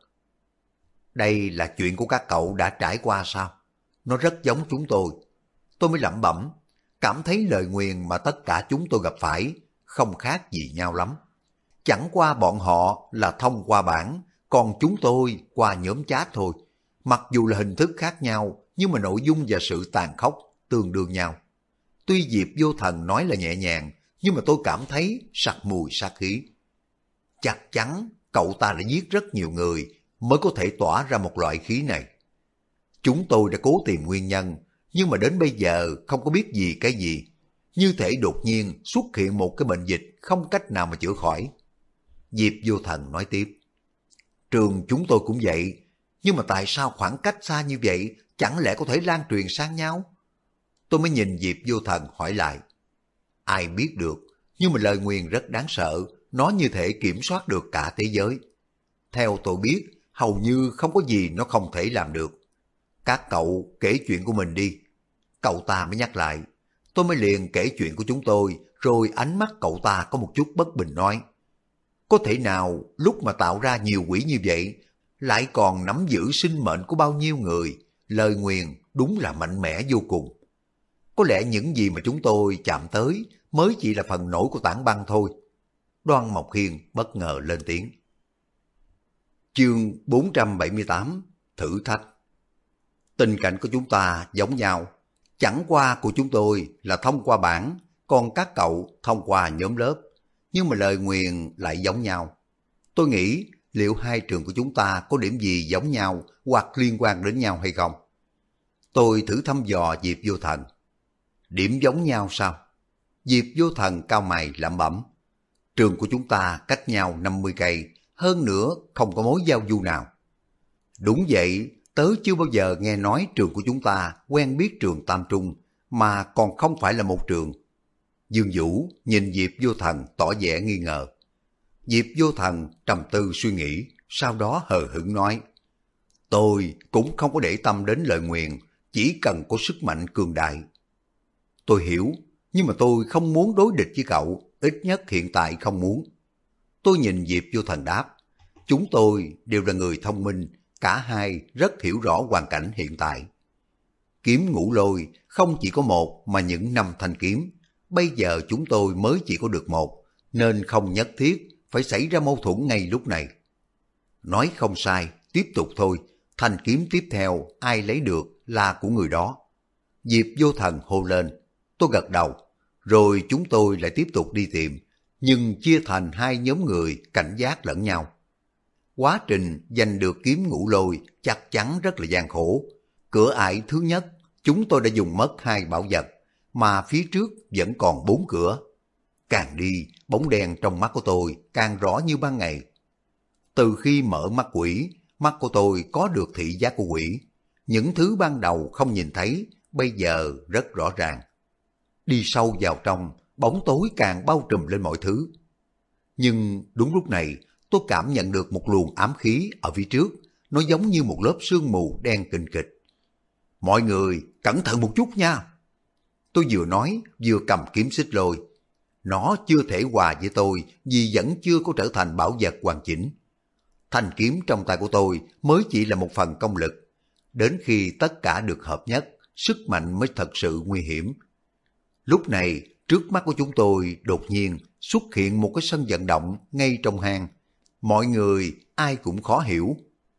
Đây là chuyện của các cậu đã trải qua sao? Nó rất giống chúng tôi. Tôi mới lẩm bẩm, cảm thấy lời nguyền mà tất cả chúng tôi gặp phải không khác gì nhau lắm. Chẳng qua bọn họ là thông qua bảng, còn chúng tôi qua nhóm chat thôi. Mặc dù là hình thức khác nhau, nhưng mà nội dung và sự tàn khốc tương đương nhau. Tuy Diệp Vô Thần nói là nhẹ nhàng, nhưng mà tôi cảm thấy sặc mùi sát khí. Chắc chắn cậu ta đã giết rất nhiều người mới có thể tỏa ra một loại khí này. Chúng tôi đã cố tìm nguyên nhân, nhưng mà đến bây giờ không có biết gì cái gì. Như thể đột nhiên xuất hiện một cái bệnh dịch không cách nào mà chữa khỏi. Diệp Vô Thần nói tiếp. Trường chúng tôi cũng vậy, nhưng mà tại sao khoảng cách xa như vậy chẳng lẽ có thể lan truyền sang nhau? Tôi mới nhìn Diệp Vô Thần hỏi lại. Ai biết được, nhưng mà lời nguyền rất đáng sợ, nó như thể kiểm soát được cả thế giới. Theo tôi biết, hầu như không có gì nó không thể làm được. Các cậu kể chuyện của mình đi. Cậu ta mới nhắc lại. Tôi mới liền kể chuyện của chúng tôi, rồi ánh mắt cậu ta có một chút bất bình nói. Có thể nào lúc mà tạo ra nhiều quỷ như vậy, lại còn nắm giữ sinh mệnh của bao nhiêu người, lời nguyền đúng là mạnh mẽ vô cùng. Có lẽ những gì mà chúng tôi chạm tới mới chỉ là phần nổi của tảng băng thôi. Đoan Mộc Hiên bất ngờ lên tiếng. Chương 478 Thử thách. Tình cảnh của chúng ta giống nhau, chẳng qua của chúng tôi là thông qua bảng, còn các cậu thông qua nhóm lớp, nhưng mà lời nguyền lại giống nhau. Tôi nghĩ liệu hai trường của chúng ta có điểm gì giống nhau hoặc liên quan đến nhau hay không? Tôi thử thăm dò Diệp Vô Thần. Điểm giống nhau sao? Diệp Vô Thần cau mày lẩm bẩm. Trường của chúng ta cách nhau 50 cây, hơn nữa không có mối giao du nào. Đúng vậy, tớ chưa bao giờ nghe nói trường của chúng ta quen biết trường Tam Trung, mà còn không phải là một trường. Dương Vũ nhìn Diệp Vô Thần tỏ vẻ nghi ngờ. Diệp Vô Thần trầm tư suy nghĩ, sau đó hờ hững nói. Tôi cũng không có để tâm đến lời nguyền, chỉ cần có sức mạnh cường đại. Tôi hiểu, nhưng mà tôi không muốn đối địch với cậu, ít nhất hiện tại không muốn. Tôi nhìn Diệp Vô Thần đáp, chúng tôi đều là người thông minh, cả hai rất hiểu rõ hoàn cảnh hiện tại. Kiếm Ngũ Lôi không chỉ có một mà những 5 thanh kiếm, bây giờ chúng tôi mới chỉ có được một, nên không nhất thiết phải xảy ra mâu thuẫn ngay lúc này. Nói không sai, tiếp tục thôi, thanh kiếm tiếp theo ai lấy được là của người đó. Diệp Vô Thần hô lên, tôi gật đầu, rồi chúng tôi lại tiếp tục đi tìm, nhưng chia thành hai nhóm người cảnh giác lẫn nhau. Quá trình giành được kiếm Ngũ Lôi chắc chắn rất là gian khổ. Cửa ải thứ nhất, chúng tôi đã dùng mất 2 bảo vật, mà phía trước vẫn còn 4 cửa. Càng đi, bóng đen trong mắt của tôi càng rõ như ban ngày. Từ khi mở mắt quỷ, mắt của tôi có được thị giác của quỷ. Những thứ ban đầu không nhìn thấy, bây giờ rất rõ ràng. Đi sâu vào trong, bóng tối càng bao trùm lên mọi thứ. Nhưng đúng lúc này, tôi cảm nhận được một luồng ám khí ở phía trước, nó giống như một lớp sương mù đen kình kịch. Mọi người, cẩn thận một chút nha. Tôi vừa nói, vừa cầm kiếm xích lôi. Nó chưa thể hòa với tôi vì vẫn chưa có trở thành bảo vật hoàn chỉnh. Thanh kiếm trong tay của tôi mới chỉ là một phần công lực. Đến khi tất cả được hợp nhất, sức mạnh mới thật sự nguy hiểm. Lúc này, trước mắt của chúng tôi đột nhiên xuất hiện một cái sân vận động ngay trong hang. Mọi người ai cũng khó hiểu.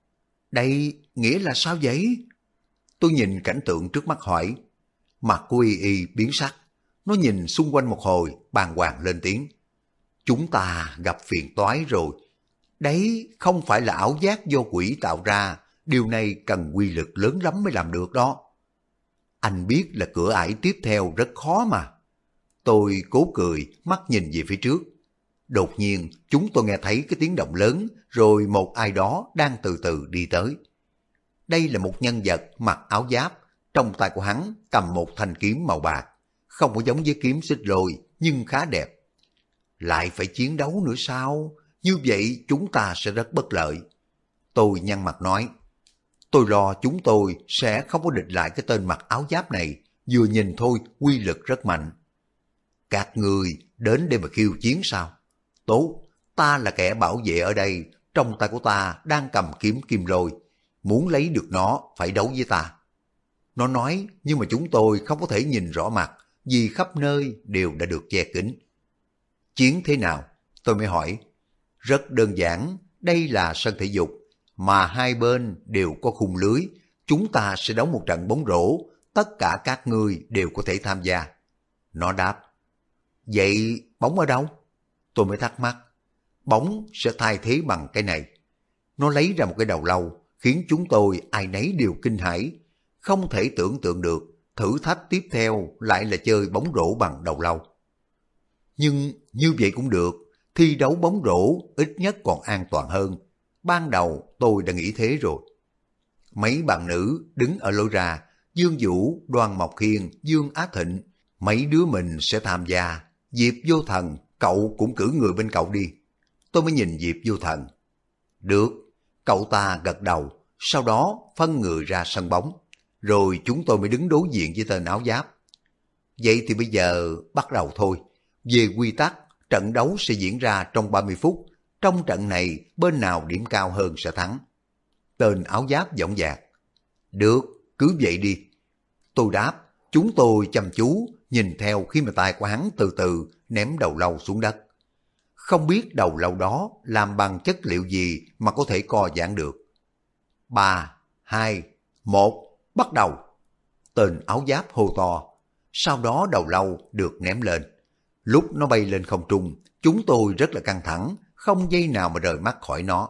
Đây nghĩa là sao vậy? Tôi nhìn cảnh tượng trước mắt hỏi. Mặt của Y Y biến sắc. Nó nhìn xung quanh một hồi, bàng hoàng lên tiếng. Chúng ta gặp phiền toái rồi. Đấy không phải là ảo giác do quỷ tạo ra. Điều này cần quy lực lớn lắm mới làm được đó. Anh biết là cửa ải tiếp theo rất khó mà. Tôi cố cười, mắt nhìn về phía trước. Đột nhiên, chúng tôi nghe thấy cái tiếng động lớn, rồi một ai đó đang từ từ đi tới. Đây là một nhân vật mặc áo giáp, trong tay của hắn cầm một thanh kiếm màu bạc. Không có giống với kiếm xích lôi, nhưng khá đẹp. Lại phải chiến đấu nữa sao? Như vậy chúng ta sẽ rất bất lợi. Tôi nhăn mặt nói. Tôi lo chúng tôi sẽ không có địch lại cái tên mặc áo giáp này, vừa nhìn thôi quy lực rất mạnh. Các người đến đây mà khiêu chiến sao? Tốt, ta là kẻ bảo vệ ở đây, trong tay của ta đang cầm kiếm kim lôi, muốn lấy được nó phải đấu với ta. Nó nói nhưng mà chúng tôi không có thể nhìn rõ mặt, vì khắp nơi đều đã được che kín. Chiến thế nào? Tôi mới hỏi. Rất đơn giản, đây là sân thể dục, mà hai bên đều có khung lưới, chúng ta sẽ đấu một trận bóng rổ, tất cả các ngươi đều có thể tham gia. Nó đáp. Vậy bóng ở đâu? Tôi mới thắc mắc. Bóng sẽ thay thế bằng cái này. Nó lấy ra một cái đầu lâu, khiến chúng tôi ai nấy đều kinh hãi. Không thể tưởng tượng được, thử thách tiếp theo lại là chơi bóng rổ bằng đầu lâu. Nhưng như vậy cũng được, thi đấu bóng rổ ít nhất còn an toàn hơn. Ban đầu tôi đã nghĩ thế rồi. Mấy bạn nữ đứng ở lối ra, Dương Vũ, Đoàn Mộc Hiên, Dương Á Thịnh, mấy đứa mình sẽ tham gia. Diệp Vô Thần, cậu cũng cử người bên cậu đi. Tôi mới nhìn Diệp Vô Thần. Được, cậu ta gật đầu, sau đó phân người ra sân bóng. Rồi chúng tôi mới đứng đối diện với tên áo giáp. Vậy thì bây giờ bắt đầu thôi. Về quy tắc, trận đấu sẽ diễn ra trong 30 phút. Trong trận này, bên nào điểm cao hơn sẽ thắng. Tên áo giáp dõng dạc. Được, cứ vậy đi. Tôi đáp, chúng tôi chăm chú, nhìn theo khi mà tay của hắn từ từ ném đầu lâu xuống đất. Không biết đầu lâu đó làm bằng chất liệu gì mà có thể co giãn được. 3, 2, 1, bắt đầu. Tên áo giáp hô to. Sau đó đầu lâu được ném lên. Lúc nó bay lên không trung, chúng tôi rất là căng thẳng, không giây nào mà rời mắt khỏi nó.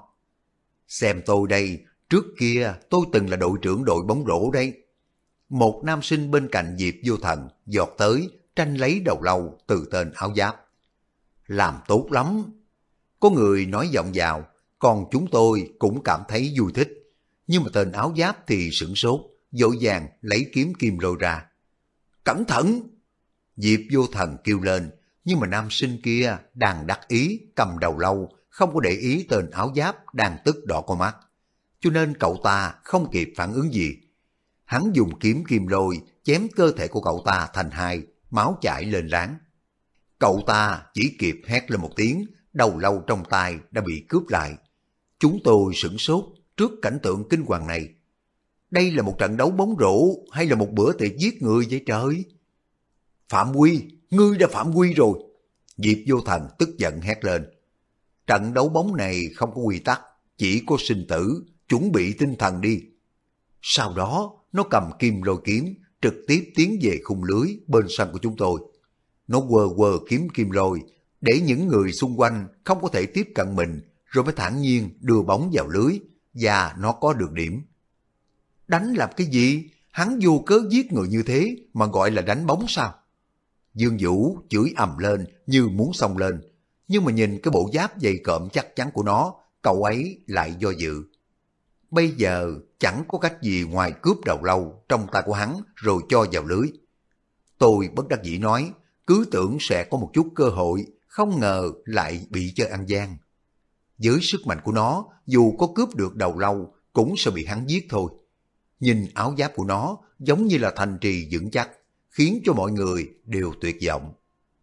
Xem tôi đây, trước kia tôi từng là đội trưởng đội bóng rổ đây. Một nam sinh bên cạnh Diệp Vô Thần giọt tới, tranh lấy đầu lâu từ tên áo giáp. Làm tốt lắm. Có người nói vọng vào, còn chúng tôi cũng cảm thấy vui thích. Nhưng mà tên áo giáp thì sửng sốt, vội vàng lấy kiếm kim lôi ra. Cẩn thận! Diệp Vô Thần kêu lên, nhưng mà nam sinh kia đang đắc ý cầm đầu lâu, không có để ý tên áo giáp đang tức đỏ con mắt. Cho nên cậu ta không kịp phản ứng gì. Hắn dùng kiếm kim lôi chém cơ thể của cậu ta thành hai, máu chảy lên láng. Cậu ta chỉ kịp hét lên một tiếng, đầu lâu trong tay đã bị cướp lại. Chúng tôi sửng sốt trước cảnh tượng kinh hoàng này. Đây là một trận đấu bóng rổ hay là một bữa tiệc giết người vậy trời? Phạm quy, ngươi đã phạm quy rồi. Diệp Vô Thần tức giận hét lên. Trận đấu bóng này không có quy tắc, chỉ có sinh tử, chuẩn bị tinh thần đi. Sau đó, nó cầm kim lôi kiếm, trực tiếp tiến về khung lưới bên sân của chúng tôi. Nó quơ quơ kiếm kim lôi, để những người xung quanh không có thể tiếp cận mình, rồi mới thản nhiên đưa bóng vào lưới, và nó có được điểm. Đánh làm cái gì? Hắn vô cớ giết người như thế mà gọi là đánh bóng sao? Dương Vũ chửi ầm lên như muốn xông lên, nhưng mà nhìn cái bộ giáp dày cộm chắc chắn của nó, cậu ấy lại do dự. Bây giờ chẳng có cách gì ngoài cướp đầu lâu trong tay của hắn rồi cho vào lưới. Tôi bất đắc dĩ nói, cứ tưởng sẽ có một chút cơ hội, không ngờ lại bị chơi ăn gian. Với sức mạnh của nó, dù có cướp được đầu lâu cũng sẽ bị hắn giết thôi. Nhìn áo giáp của nó giống như là thành trì vững chắc, khiến cho mọi người đều tuyệt vọng.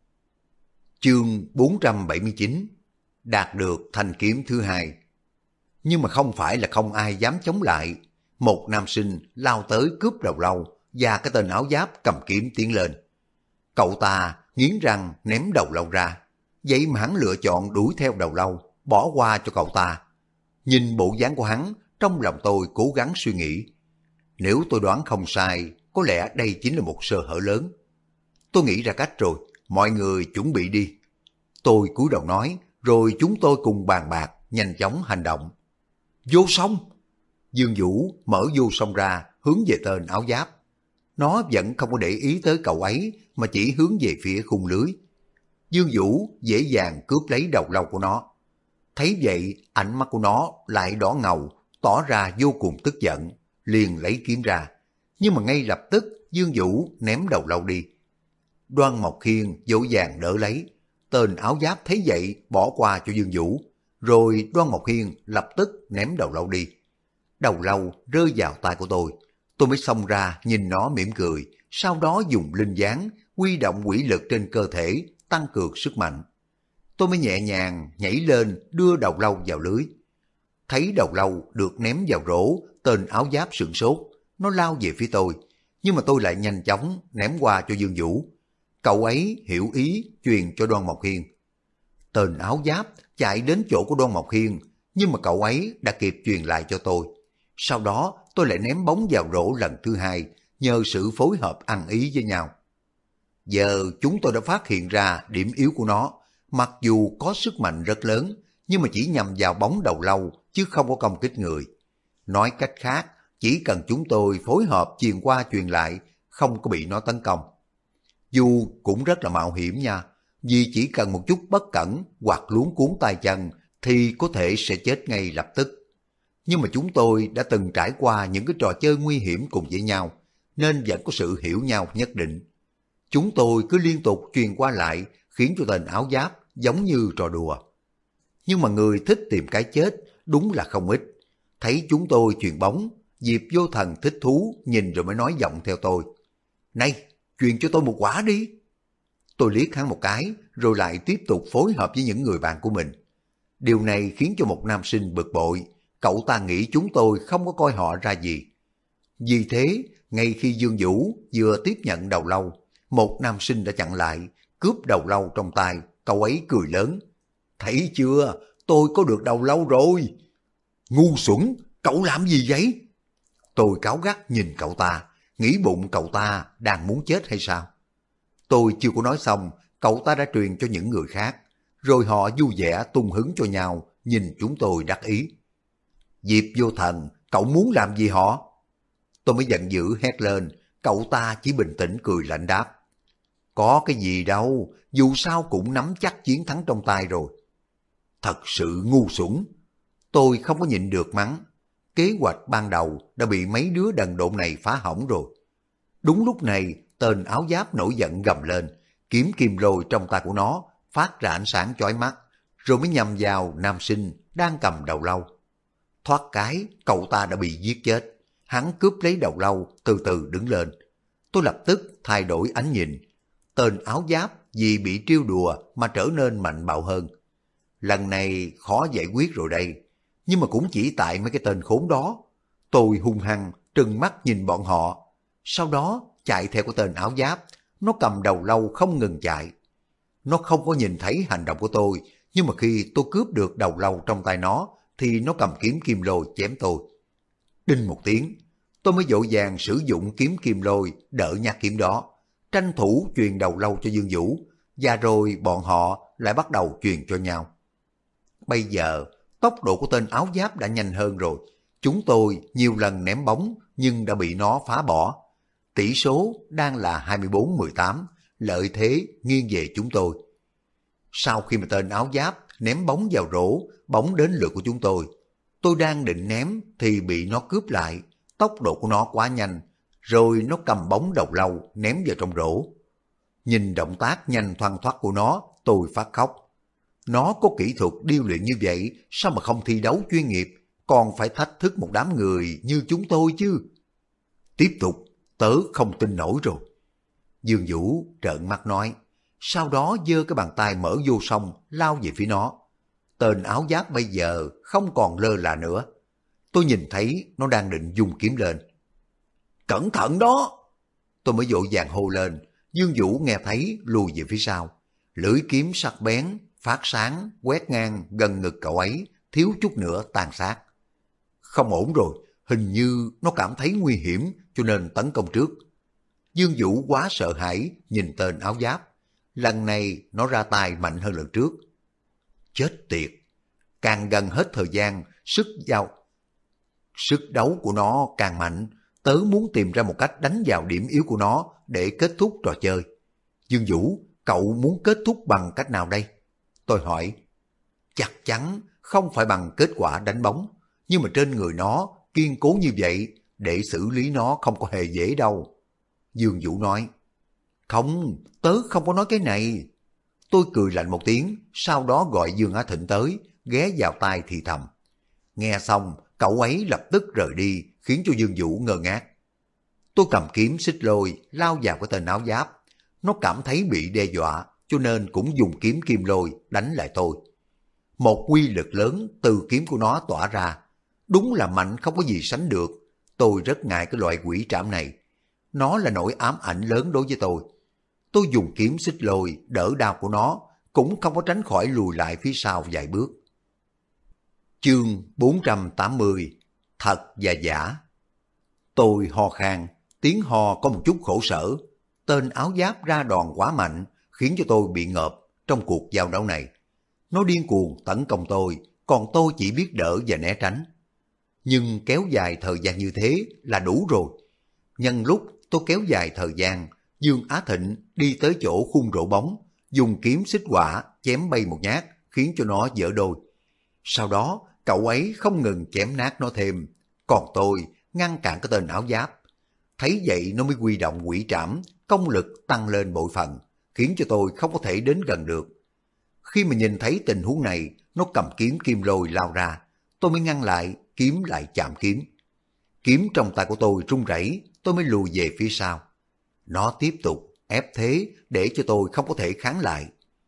Chương 479 đạt được thanh kiếm thứ hai. Nhưng mà không phải là không ai dám chống lại. một nam sinh lao tới cướp đầu lâu và cái tên áo giáp cầm kiếm tiến lên. Cậu ta nghiến răng ném đầu lâu ra, vậy mà hắn lựa chọn đuổi theo đầu lâu, bỏ qua cho cậu ta. Nhìn bộ dáng của hắn, trong lòng tôi cố gắng suy nghĩ. Nếu tôi đoán không sai, có lẽ đây chính là một sơ hở lớn. Tôi nghĩ ra cách rồi, mọi người chuẩn bị đi. Tôi cúi đầu nói, rồi chúng tôi cùng bàn bạc, nhanh chóng hành động. Vô sông! Dương Vũ mở vô sông ra, hướng về tên áo giáp. Nó vẫn không có để ý tới cậu ấy, mà chỉ hướng về phía khung lưới. Dương Vũ dễ dàng cướp lấy đầu lâu của nó. Thấy vậy, ánh mắt của nó lại đỏ ngầu, tỏ ra vô cùng tức giận, liền lấy kiếm ra. Nhưng mà ngay lập tức, Dương Vũ ném đầu lâu đi. Đoan Mộc Khiên dỗ dàng đỡ lấy. Tên áo giáp thấy vậy bỏ qua cho Dương Vũ, rồi Đoan Mộc Khiên lập tức ném đầu lâu đi. Đầu lâu rơi vào tay của tôi mới xông ra nhìn nó mỉm cười, sau đó dùng linh gián huy động quỷ lực trên cơ thể tăng cường sức mạnh. Tôi mới nhẹ nhàng nhảy lên đưa đầu lâu vào lưới. Thấy đầu lâu được ném vào rổ, tên áo giáp sửng sốt, nó lao về phía tôi, nhưng mà tôi lại nhanh chóng ném qua cho Dương Vũ. Cậu ấy hiểu ý truyền cho Đoan Mộc Khiên. Tên áo giáp chạy đến chỗ của Đoan Mộc Khiên, nhưng mà cậu ấy đã kịp truyền lại cho tôi. Sau đó tôi lại ném bóng vào rổ lần thứ hai, nhờ sự phối hợp ăn ý với nhau. Giờ chúng tôi đã phát hiện ra điểm yếu của nó, mặc dù có sức mạnh rất lớn, nhưng mà chỉ nhằm vào bóng đầu lâu, chứ không có công kích người. Nói cách khác, chỉ cần chúng tôi phối hợp truyền qua truyền lại, không có bị nó tấn công. Dù cũng rất là mạo hiểm nha, vì chỉ cần một chút bất cẩn hoặc luống cuốn tay chân thì có thể sẽ chết ngay lập tức. Nhưng mà chúng tôi đã từng trải qua những cái trò chơi nguy hiểm cùng với nhau, nên vẫn có sự hiểu nhau nhất định. Chúng tôi cứ liên tục truyền qua lại, khiến cho tên áo giáp giống như trò đùa. Nhưng mà người thích tìm cái chết đúng là không ít. Thấy chúng tôi truyền bóng, Diệp Vô Thần thích thú nhìn rồi mới nói giọng theo tôi. Này, truyền cho tôi một quả đi. Tôi liếc hắn một cái, rồi lại tiếp tục phối hợp với những người bạn của mình. Điều này khiến cho một nam sinh bực bội. Cậu ta nghĩ chúng tôi không có coi họ ra gì. Vì thế, ngay khi Dương Vũ vừa tiếp nhận đầu lâu, một nam sinh đã chặn lại, cướp đầu lâu trong tay. Cậu ấy cười lớn. Thấy chưa, tôi có được đầu lâu rồi. Ngu xuẩn, cậu làm gì vậy? Tôi cáu gắt nhìn cậu ta, nghĩ bụng cậu ta đang muốn chết hay sao? Tôi chưa có nói xong, cậu ta đã truyền cho những người khác, rồi họ vui vẻ tung hứng cho nhau, nhìn chúng tôi đắc ý. Diệp Vô Thần, cậu muốn làm gì họ? Tôi mới giận dữ hét lên, cậu ta chỉ bình tĩnh cười lạnh đáp. Có cái gì đâu, dù sao cũng nắm chắc chiến thắng trong tay rồi. Thật sự ngu xuẩn. Tôi không có nhịn được mắng. Kế hoạch ban đầu đã bị mấy đứa đần độn này phá hỏng rồi. Đúng lúc này, tên áo giáp nổi giận gầm lên, kiếm kim lôi trong tay của nó phát ra ánh sáng chói mắt, rồi mới nhằm vào nam sinh đang cầm đầu lâu. Thoát cái, cậu ta đã bị giết chết. Hắn cướp lấy đầu lâu, từ từ đứng lên. Tôi lập tức thay đổi ánh nhìn. Tên áo giáp vì bị trêu đùa mà trở nên mạnh bạo hơn. Lần này khó giải quyết rồi đây. Nhưng mà cũng chỉ tại mấy cái tên khốn đó. Tôi hung hăng trừng mắt nhìn bọn họ. Sau đó chạy theo cái tên áo giáp. Nó cầm đầu lâu không ngừng chạy. Nó không có nhìn thấy hành động của tôi. Nhưng mà khi tôi cướp được đầu lâu trong tay nó, thì nó cầm kiếm kim lôi chém tôi. Đinh một tiếng, tôi mới vội vàng sử dụng kiếm kim lôi đỡ nhát kiếm đó, tranh thủ truyền đầu lâu cho Dương Vũ, và rồi bọn họ lại bắt đầu truyền cho nhau. Bây giờ, tốc độ của tên áo giáp đã nhanh hơn rồi. Chúng tôi nhiều lần ném bóng nhưng đã bị nó phá bỏ. Tỷ số đang là 24-18, lợi thế nghiêng về chúng tôi. Sau khi mà tên áo giáp ném bóng vào rổ, bóng đến lượt của chúng tôi. Tôi đang định ném thì bị nó cướp lại, tốc độ của nó quá nhanh, rồi nó cầm bóng đầu lâu ném vào trong rổ. Nhìn động tác nhanh thoăn thoắt của nó, tôi phát khóc. Nó có kỹ thuật điêu luyện như vậy, sao mà không thi đấu chuyên nghiệp, còn phải thách thức một đám người như chúng tôi chứ. Tiếp tục, tớ không tin nổi rồi. Dương Vũ trợn mắt nói, sau đó giơ cái bàn tay mở vô sông, lao về phía nó. Tên áo giáp bây giờ không còn lơ là nữa. Tôi nhìn thấy nó đang định dùng kiếm lên. Cẩn thận đó! Tôi mới vội vàng hô lên. Dương Vũ nghe thấy lùi về phía sau. Lưỡi kiếm sắc bén, phát sáng, quét ngang gần ngực cậu ấy, thiếu chút nữa tàn sát. Không ổn rồi, hình như nó cảm thấy nguy hiểm cho nên tấn công trước. Dương Vũ quá sợ hãi nhìn tên áo giáp. Lần này nó ra tay mạnh hơn lần trước. Chết tiệt! Càng gần hết thời gian, sức đấu của nó càng mạnh. Tớ muốn tìm ra một cách đánh vào điểm yếu của nó để kết thúc trò chơi. Dương Vũ, cậu muốn kết thúc bằng cách nào đây? Tôi hỏi. Chắc chắn không phải bằng kết quả đánh bóng, nhưng mà trên người nó kiên cố như vậy, để xử lý nó không có hề dễ đâu. Dương Vũ nói. Không, tớ không có nói cái này. Tôi cười lạnh một tiếng, sau đó gọi Dương Á Thịnh tới, ghé vào tai thì thầm. Nghe xong, cậu ấy lập tức rời đi, khiến cho Dương Vũ ngơ ngác. Tôi cầm kiếm xích lôi, lao vào cái tên áo giáp. Nó cảm thấy bị đe dọa, cho nên cũng dùng kiếm kim lôi đánh lại tôi. Một quy lực lớn từ kiếm của nó tỏa ra. Đúng là mạnh không có gì sánh được. Tôi rất ngại cái loại quỷ trảm này. Nó là nỗi ám ảnh lớn đối với tôi. Tôi dùng kiếm xích lôi đỡ đao của nó, cũng không có tránh khỏi lùi lại phía sau vài bước. Chương 480. Thật và giả. Tôi ho khan, tiếng ho có một chút khổ sở. Tên áo giáp ra đòn quá mạnh, khiến cho tôi bị ngợp trong cuộc giao đấu này. Nó điên cuồng tấn công tôi, còn tôi chỉ biết đỡ và né tránh. Nhưng kéo dài thời gian như thế là đủ rồi. Nhân lúc tôi kéo dài thời gian, Dương Á Thịnh đi tới chỗ khung rổ bóng, dùng kiếm xích hỏa chém bay một nhát, khiến cho nó vỡ đôi. Sau đó, cậu ấy không ngừng chém nát nó thêm, còn tôi ngăn cản cái tên áo giáp. Thấy vậy nó mới huy động quỷ trảm, công lực tăng lên bội phần, khiến cho tôi không có thể đến gần được. Khi mà nhìn thấy tình huống này, nó cầm kiếm kim lôi lao ra, tôi mới ngăn lại, kiếm lại chạm kiếm. Kiếm trong tay của tôi run rẩy, tôi mới lùi về phía sau. Nó tiếp tục ép thế để cho tôi không có thể kháng lại.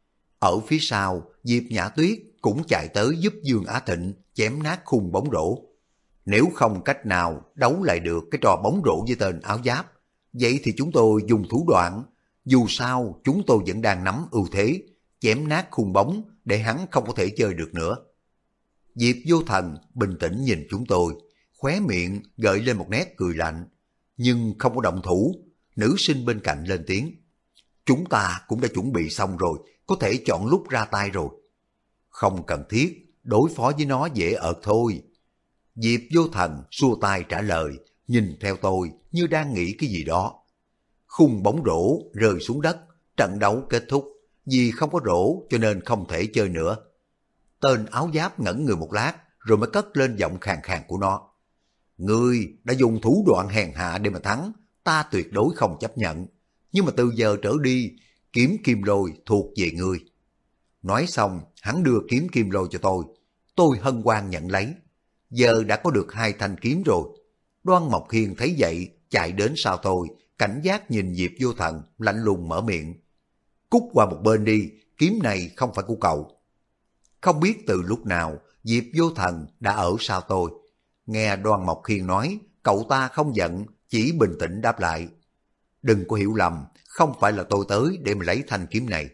Ở phía sau, Diệp Nhã Tuyết cũng chạy tới giúp Dương Á Thịnh chém nát khung bóng rổ. Nếu không cách nào đấu lại được cái trò bóng rổ với tên áo giáp, vậy thì chúng tôi dùng thủ đoạn. Dù sao chúng tôi vẫn đang nắm ưu thế, chém nát khung bóng để hắn không có thể chơi được nữa. Diệp Vô Thần bình tĩnh nhìn chúng tôi, khóe miệng gợi lên một nét cười lạnh, nhưng không có động thủ. Nữ sinh bên cạnh lên tiếng. Chúng ta cũng đã chuẩn bị xong rồi, có thể chọn lúc ra tay rồi. Không cần thiết, đối phó với nó dễ ợt thôi. Diệp Vô Thần xua tay trả lời, nhìn theo tôi như đang nghĩ cái gì đó. Khung bóng rổ rơi xuống đất, trận đấu kết thúc. Vì không có rổ cho nên không thể chơi nữa. Tên áo giáp ngẩn người một lát rồi mới cất lên giọng khàn khàn của nó. Ngươi đã dùng thủ đoạn hèn hạ để mà thắng, ta tuyệt đối không chấp nhận. Nhưng mà từ giờ trở đi, kiếm kim lôi thuộc về ngươi. Nói xong, hắn đưa kiếm kim lôi cho tôi. Tôi hân hoan nhận lấy. Giờ đã có được 2 thanh kiếm rồi. Đoan Mộc Hiên thấy vậy, chạy đến sau tôi, cảnh giác nhìn Diệp Vô Thần, lạnh lùng mở miệng. Cút qua một bên đi, kiếm này không phải của cậu. Không biết từ lúc nào, Diệp Vô Thần đã ở sau tôi. Nghe Đoan Mộc Hiên nói, cậu ta không giận, chỉ bình tĩnh đáp lại. Đừng có hiểu lầm, không phải là tôi tới để mà lấy thanh kiếm này.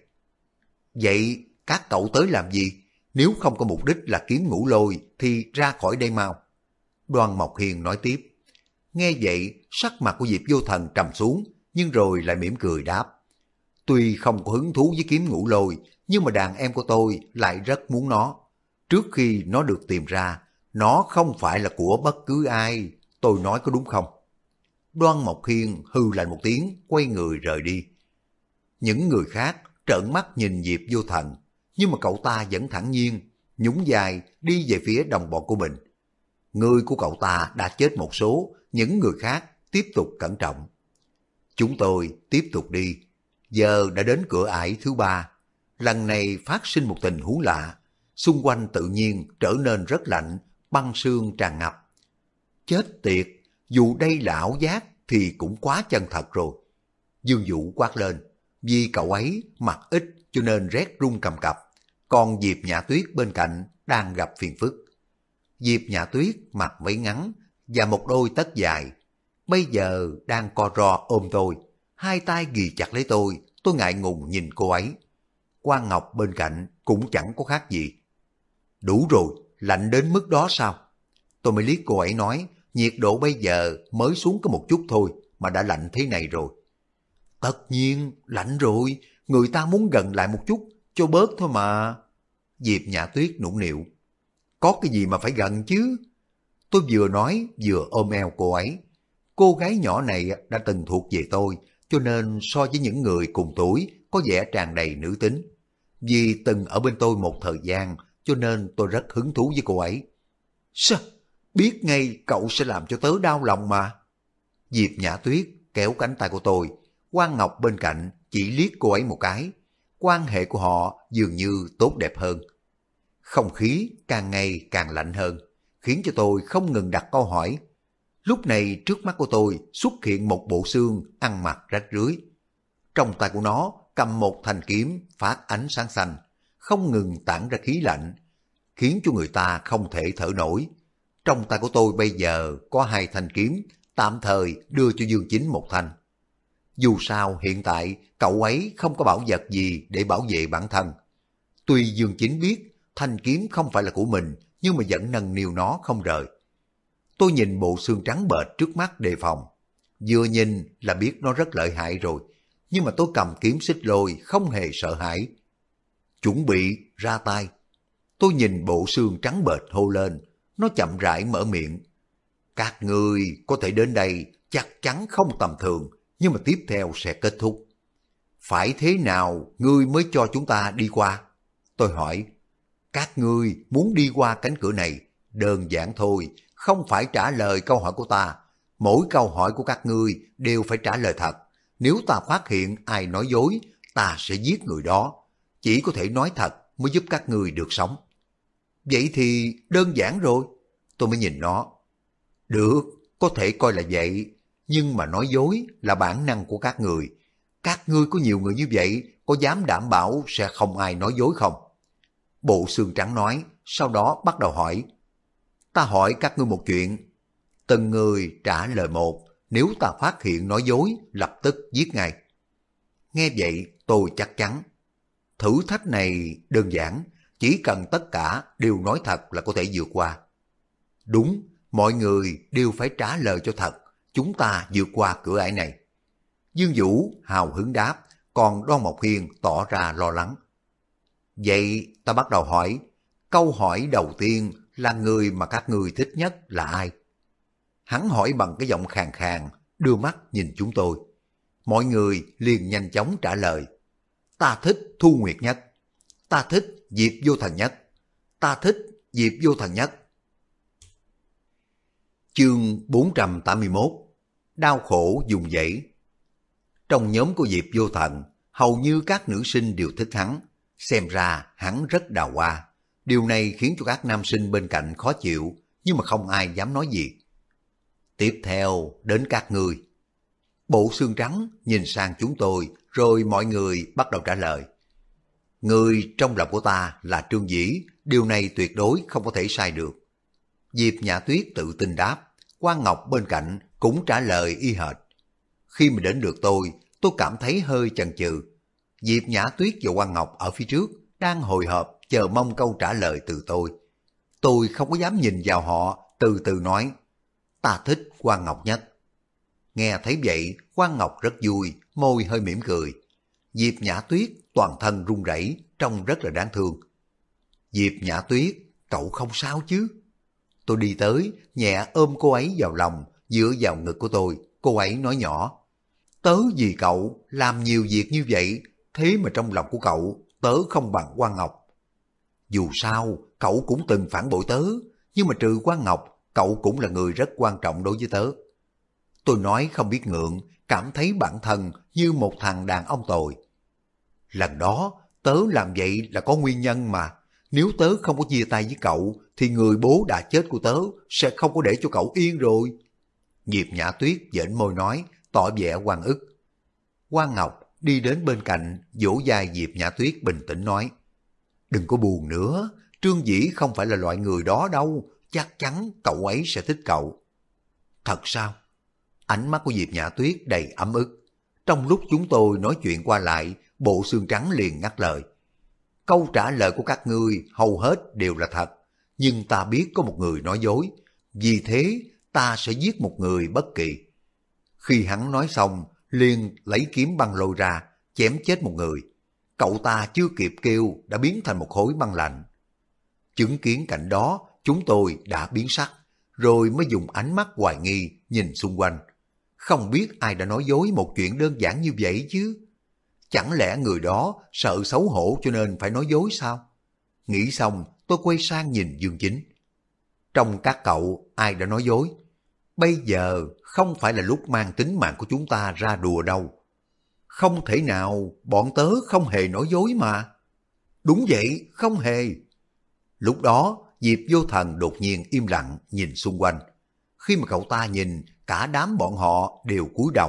Vậy các cậu tới làm gì? Nếu không có mục đích là kiếm Ngũ Lôi thì ra khỏi đây mau. Đoan Mộc Hiên nói tiếp. Nghe vậy, sắc mặt của Diệp Vô Thần trầm xuống, nhưng rồi lại mỉm cười đáp. Tuy không có hứng thú với kiếm Ngũ Lôi, nhưng mà đàn em của tôi lại rất muốn nó. Trước khi nó được tìm ra, nó không phải là của bất cứ ai. Tôi nói có đúng không? Đoan Mộc Hiên hừ lạnh một tiếng, quay người rời đi. Những người khác trợn mắt nhìn Diệp Vô Thần, nhưng mà cậu ta vẫn thản nhiên, nhún vai đi về phía đồng bọn của mình. Người của cậu ta đã chết một số, những người khác tiếp tục cẩn trọng. Chúng tôi tiếp tục đi. Giờ đã đến cửa ải thứ 3. Lần này phát sinh một tình huống lạ. Xung quanh tự nhiên trở nên rất lạnh, băng sương tràn ngập. Chết tiệt, dù đây là ảo giác thì cũng quá chân thật rồi. Dương Vũ quát lên, vì cậu ấy mặc ít cho nên rét run cầm cập, còn Diệp Nhã Tuyết bên cạnh đang gặp phiền phức. Diệp Nhã Tuyết mặc váy ngắn và một đôi tất dài, bây giờ đang co ro ôm tôi, hai tay ghì chặt lấy tôi ngại ngùng nhìn cô ấy. Quang Ngọc bên cạnh cũng chẳng có khác gì. Đủ rồi, lạnh đến mức đó sao? Tôi mới liếc cô ấy nói, nhiệt độ bây giờ mới xuống có một chút thôi mà đã lạnh thế này rồi. Tất nhiên, lạnh rồi, người ta muốn gần lại một chút, cho bớt thôi mà. Diệp Nhã Tuyết nũng nịu. Có cái gì mà phải gần chứ? Tôi vừa nói vừa ôm eo cô ấy. Cô gái nhỏ này đã từng thuộc về tôi, cho nên so với những người cùng tuổi có vẻ tràn đầy nữ tính. Vì từng ở bên tôi một thời gian, cho nên tôi rất hứng thú với cô ấy. Sao? Biết ngay cậu sẽ làm cho tớ đau lòng mà. Diệp Nhã Tuyết kéo cánh tay của tôi, Quang Ngọc bên cạnh chỉ liếc cô ấy một cái. Quan hệ của họ dường như tốt đẹp hơn. Không khí càng ngày càng lạnh hơn, khiến cho tôi không ngừng đặt câu hỏi. Lúc này trước mắt của tôi xuất hiện một bộ xương ăn mặc rách rưới. Trong tay của nó cầm một thanh kiếm phát ánh sáng xanh, không ngừng tản ra khí lạnh, khiến cho người ta không thể thở nổi. Trong tay của tôi bây giờ có hai thanh kiếm, tạm thời đưa cho Dương Chính một thanh. Dù sao hiện tại cậu ấy không có bảo vật gì để bảo vệ bản thân. Tuy Dương Chính biết thanh kiếm không phải là của mình, nhưng mà vẫn nâng niu nó không rời. Tôi nhìn bộ xương trắng bệch trước mắt đề phòng. Vừa nhìn là biết nó rất lợi hại rồi, nhưng mà tôi cầm kiếm xích lôi không hề sợ hãi. Chuẩn bị ra tay. Tôi nhìn bộ xương trắng bệch hô lên, nó chậm rãi mở miệng. Các ngươi có thể đến đây chắc chắn không tầm thường, nhưng mà tiếp theo sẽ kết thúc. Phải thế nào ngươi mới cho chúng ta đi qua? Tôi hỏi. Các ngươi muốn đi qua cánh cửa này, đơn giản thôi, không phải trả lời câu hỏi của ta. Mỗi câu hỏi của các ngươi đều phải trả lời thật. Nếu ta phát hiện ai nói dối, ta sẽ giết người đó. Chỉ có thể nói thật mới giúp các ngươi được sống. Vậy thì đơn giản rồi. Tôi mới nhìn nó. Được, có thể coi là vậy, nhưng mà nói dối là bản năng của các người. Các ngươi có nhiều người như vậy, có dám đảm bảo sẽ không ai nói dối không? Bộ xương trắng nói, sau đó bắt đầu hỏi. Ta hỏi các ngươi một chuyện. Từng người trả lời một, nếu ta phát hiện nói dối, lập tức giết ngay. Nghe vậy, tôi chắc chắn. Thử thách này đơn giản, chỉ cần tất cả đều nói thật là có thể vượt qua. Đúng, mọi người đều phải trả lời cho thật, chúng ta vượt qua cửa ải này. Dương Vũ hào hứng đáp, còn Đoan Mộc Hiên tỏ ra lo lắng. Vậy ta bắt đầu hỏi, câu hỏi đầu tiên là người mà các ngươi thích nhất là ai? Hắn hỏi bằng cái giọng khàn khàn, đưa mắt nhìn chúng tôi. Mọi người liền nhanh chóng trả lời. Ta thích Thu Nguyệt nhất. Ta thích Diệp Vô Thần nhất. Ta thích Diệp Vô Thần nhất. Chương 481. Đau khổ dùng dãy. Trong nhóm của Diệp Vô Thần, hầu như các nữ sinh đều thích hắn. Xem ra hắn rất đào hoa. Điều này khiến cho các nam sinh bên cạnh khó chịu, nhưng mà không ai dám nói gì. Tiếp theo đến các ngươi. Bộ xương trắng nhìn sang chúng tôi, rồi mọi người bắt đầu trả lời. Người trong lòng của ta là Trương Dĩ, điều này tuyệt đối không có thể sai được. Diệp Nhã Tuyết tự tin đáp, Quang Ngọc bên cạnh cũng trả lời y hệt. Khi mà đến được tôi cảm thấy hơi chần chừ. Diệp Nhã Tuyết và Quang Ngọc ở phía trước đang hồi hộp chờ mong câu trả lời từ tôi. Tôi không có dám nhìn vào họ, từ từ nói, ta thích Quang Ngọc nhất. Nghe thấy vậy, Quang Ngọc rất vui, môi hơi mỉm cười. Diệp Nhã Tuyết toàn thân run rẩy, trông rất là đáng thương. Diệp Nhã Tuyết, cậu không sao chứ? Tôi đi tới, nhẹ ôm cô ấy vào lòng, dựa vào ngực của tôi, cô ấy nói nhỏ. Tớ vì cậu làm nhiều việc như vậy, thế mà trong lòng của cậu, tớ không bằng Quang Ngọc. Dù sao, cậu cũng từng phản bội tớ, nhưng mà trừ Quang Ngọc, cậu cũng là người rất quan trọng đối với tớ. Tôi nói không biết ngượng, cảm thấy bản thân như một thằng đàn ông tồi. Lần đó, tớ làm vậy là có nguyên nhân mà. Nếu tớ không có chia tay với cậu, thì người bố đã chết của tớ sẽ không có để cho cậu yên rồi. Diệp Nhã Tuyết giãn môi nói, tỏ vẻ oan ức. Quang Ngọc đi đến bên cạnh, vỗ vai Diệp Nhã Tuyết bình tĩnh nói. Đừng có buồn nữa, Trương Dĩ không phải là loại người đó đâu, chắc chắn cậu ấy sẽ thích cậu. Thật sao? Ánh mắt của Diệp Nhã Tuyết đầy ấm ức. Trong lúc chúng tôi nói chuyện qua lại, Bộ Xương Trắng liền ngắt lời. Câu trả lời của các ngươi hầu hết đều là thật, nhưng ta biết có một người nói dối, vì thế ta sẽ giết một người bất kỳ. Khi hắn nói xong, liền lấy kiếm băng lôi ra, chém chết một người. Cậu ta chưa kịp kêu đã biến thành một khối băng lạnh. Chứng kiến cảnh đó, chúng tôi đã biến sắc, rồi mới dùng ánh mắt hoài nghi nhìn xung quanh. Không biết ai đã nói dối một chuyện đơn giản như vậy chứ? Chẳng lẽ người đó sợ xấu hổ cho nên phải nói dối sao? Nghĩ xong, tôi quay sang nhìn Dương Chính. Trong các cậu, ai đã nói dối? Bây giờ không phải là lúc mang tính mạng của chúng ta ra đùa đâu. Không thể nào, bọn tớ không hề nói dối mà. Đúng vậy, không hề. Lúc đó, Diệp Vô Thần đột nhiên im lặng nhìn xung quanh. Khi mà cậu ta nhìn, cả đám bọn họ đều cúi đầu.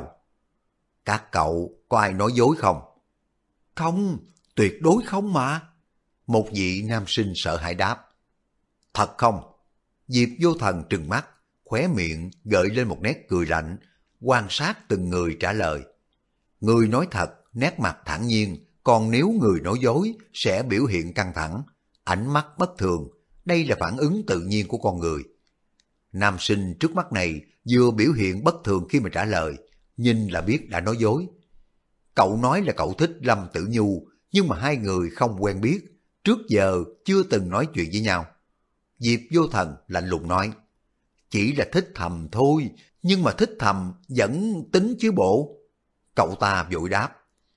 Các cậu có ai nói dối không? Không, tuyệt đối không mà. Một vị nam sinh sợ hãi đáp. Thật không? Diệp Vô Thần trừng mắt, khóe miệng gợi lên một nét cười lạnh, quan sát từng người trả lời. Người nói thật, nét mặt thản nhiên, còn nếu người nói dối sẽ biểu hiện căng thẳng, ánh mắt bất thường. Đây là phản ứng tự nhiên của con người. Nam sinh trước mắt này vừa biểu hiện bất thường khi mà trả lời, nhìn là biết đã nói dối. Cậu nói là cậu thích Lâm Tử Nhu, nhưng mà hai người không quen biết, trước giờ chưa từng nói chuyện với nhau. Diệp Vô Thần lạnh lùng nói, chỉ là thích thầm thôi, nhưng mà thích thầm vẫn tính chứ bộ. Cậu ta vội đáp,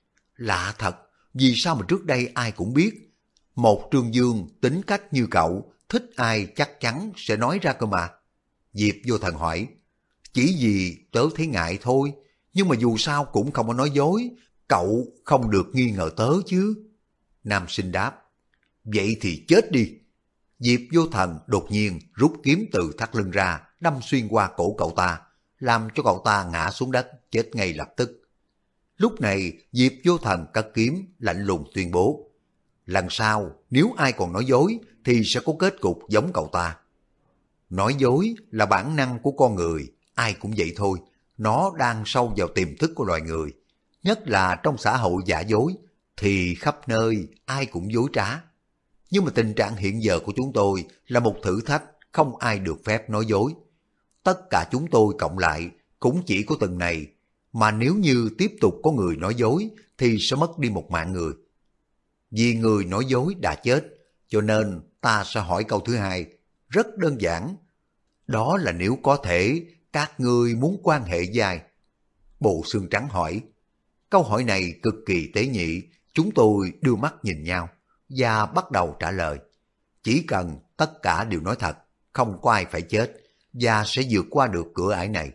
lạ thật, vì sao mà trước đây ai cũng biết. Một Trương Dương tính cách như cậu, thích ai chắc chắn sẽ nói ra cơ mà. Diệp Vô Thần hỏi, chỉ vì tớ thấy ngại thôi, nhưng mà dù sao cũng không có nói dối, cậu không được nghi ngờ tớ chứ. Nam sinh đáp, vậy thì chết đi. Diệp Vô Thần đột nhiên rút kiếm từ thắt lưng ra, đâm xuyên qua cổ cậu ta, làm cho cậu ta ngã xuống đất, chết ngay lập tức. Lúc này Diệp Vô Thần cất kiếm, lạnh lùng tuyên bố, lần sau nếu ai còn nói dối thì sẽ có kết cục giống cậu ta. Nói dối là bản năng của con người, ai cũng vậy thôi, nó đang sâu vào tiềm thức của loài người. Nhất là trong xã hội giả dối, thì khắp nơi ai cũng dối trá. Nhưng mà tình trạng hiện giờ của chúng tôi là một thử thách, không ai được phép nói dối. Tất cả chúng tôi cộng lại cũng chỉ có từng này, mà nếu như tiếp tục có người nói dối thì sẽ mất đi một mạng người. Vì người nói dối đã chết, cho nên ta sẽ hỏi câu thứ hai, rất đơn giản. Đó là nếu có thể, các ngươi muốn quan hệ với ai? Bộ Xương Trắng hỏi. Câu hỏi này cực kỳ tế nhị, chúng tôi đưa mắt nhìn nhau và bắt đầu trả lời. Chỉ cần tất cả đều nói thật, không có ai phải chết và sẽ vượt qua được cửa ải này.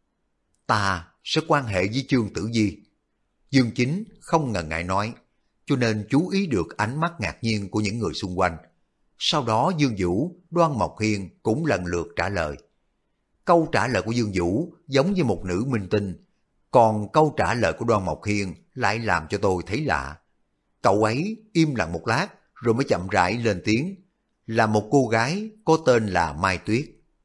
Ta sẽ quan hệ với Trương Tử Di. Dương Chính không ngần ngại nói, cho nên chú ý được ánh mắt ngạc nhiên của những người xung quanh. Sau đó Dương Vũ, Đoan Mộc Hiên cũng lần lượt trả lời. Câu trả lời của Dương Vũ giống như một nữ minh tinh, còn câu trả lời của Đoan Mộc Hiên lại làm cho tôi thấy lạ. Cậu ấy im lặng một lát rồi mới chậm rãi lên tiếng, là một cô gái có tên là Mai Tuyết.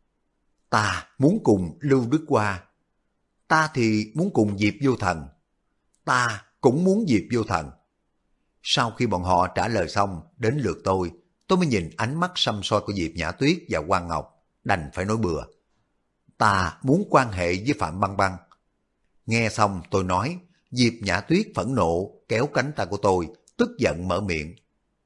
Ta muốn cùng Lưu Đức Hoa. Ta thì muốn cùng Diệp Vô Thần. Ta cũng muốn Diệp Vô Thần. Sau khi bọn họ trả lời xong, đến lượt tôi mới nhìn ánh mắt săm soi của Diệp Nhã Tuyết và Quang Ngọc, đành phải nói bừa. Ta muốn quan hệ với Phạm Băng Băng. Nghe xong tôi nói, Diệp Nhã Tuyết phẫn nộ kéo cánh tay của tôi, tức giận mở miệng.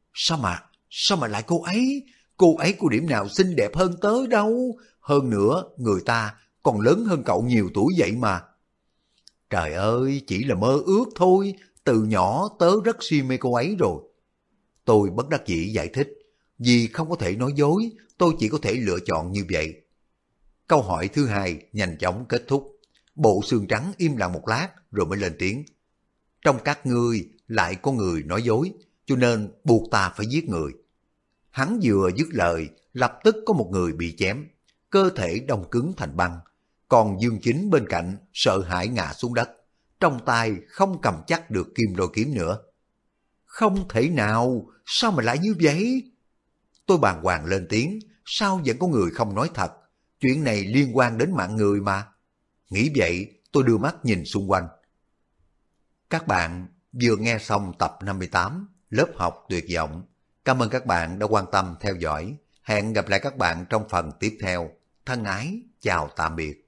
Sao mà lại cô ấy có điểm nào xinh đẹp hơn tớ đâu, hơn nữa người ta còn lớn hơn cậu nhiều tuổi vậy mà. Trời ơi, chỉ là mơ ước thôi, từ nhỏ tớ rất si mê cô ấy rồi. Tôi bất đắc dĩ giải thích, vì không có thể nói dối, tôi chỉ có thể lựa chọn như vậy. Câu hỏi thứ hai nhanh chóng kết thúc. Bộ Xương Trắng im lặng một lát rồi mới lên tiếng. Trong các ngươi lại có người nói dối, cho nên buộc ta phải giết người. Hắn vừa dứt lời, lập tức có một người bị chém, cơ thể đông cứng thành băng. Còn Dương Chính bên cạnh sợ hãi ngã xuống đất, trong tay không cầm chắc được kim lôi kiếm nữa. Không thể nào, sao mà lại như vậy? Tôi bàng hoàng lên tiếng, sao vẫn có người không nói thật? Chuyện này liên quan đến mạng người mà. Nghĩ vậy, tôi đưa mắt nhìn xung quanh. Các bạn vừa nghe xong tập 58, lớp học tuyệt vọng. Cảm ơn các bạn đã quan tâm theo dõi. Hẹn gặp lại các bạn trong phần tiếp theo. Thân ái, chào tạm biệt.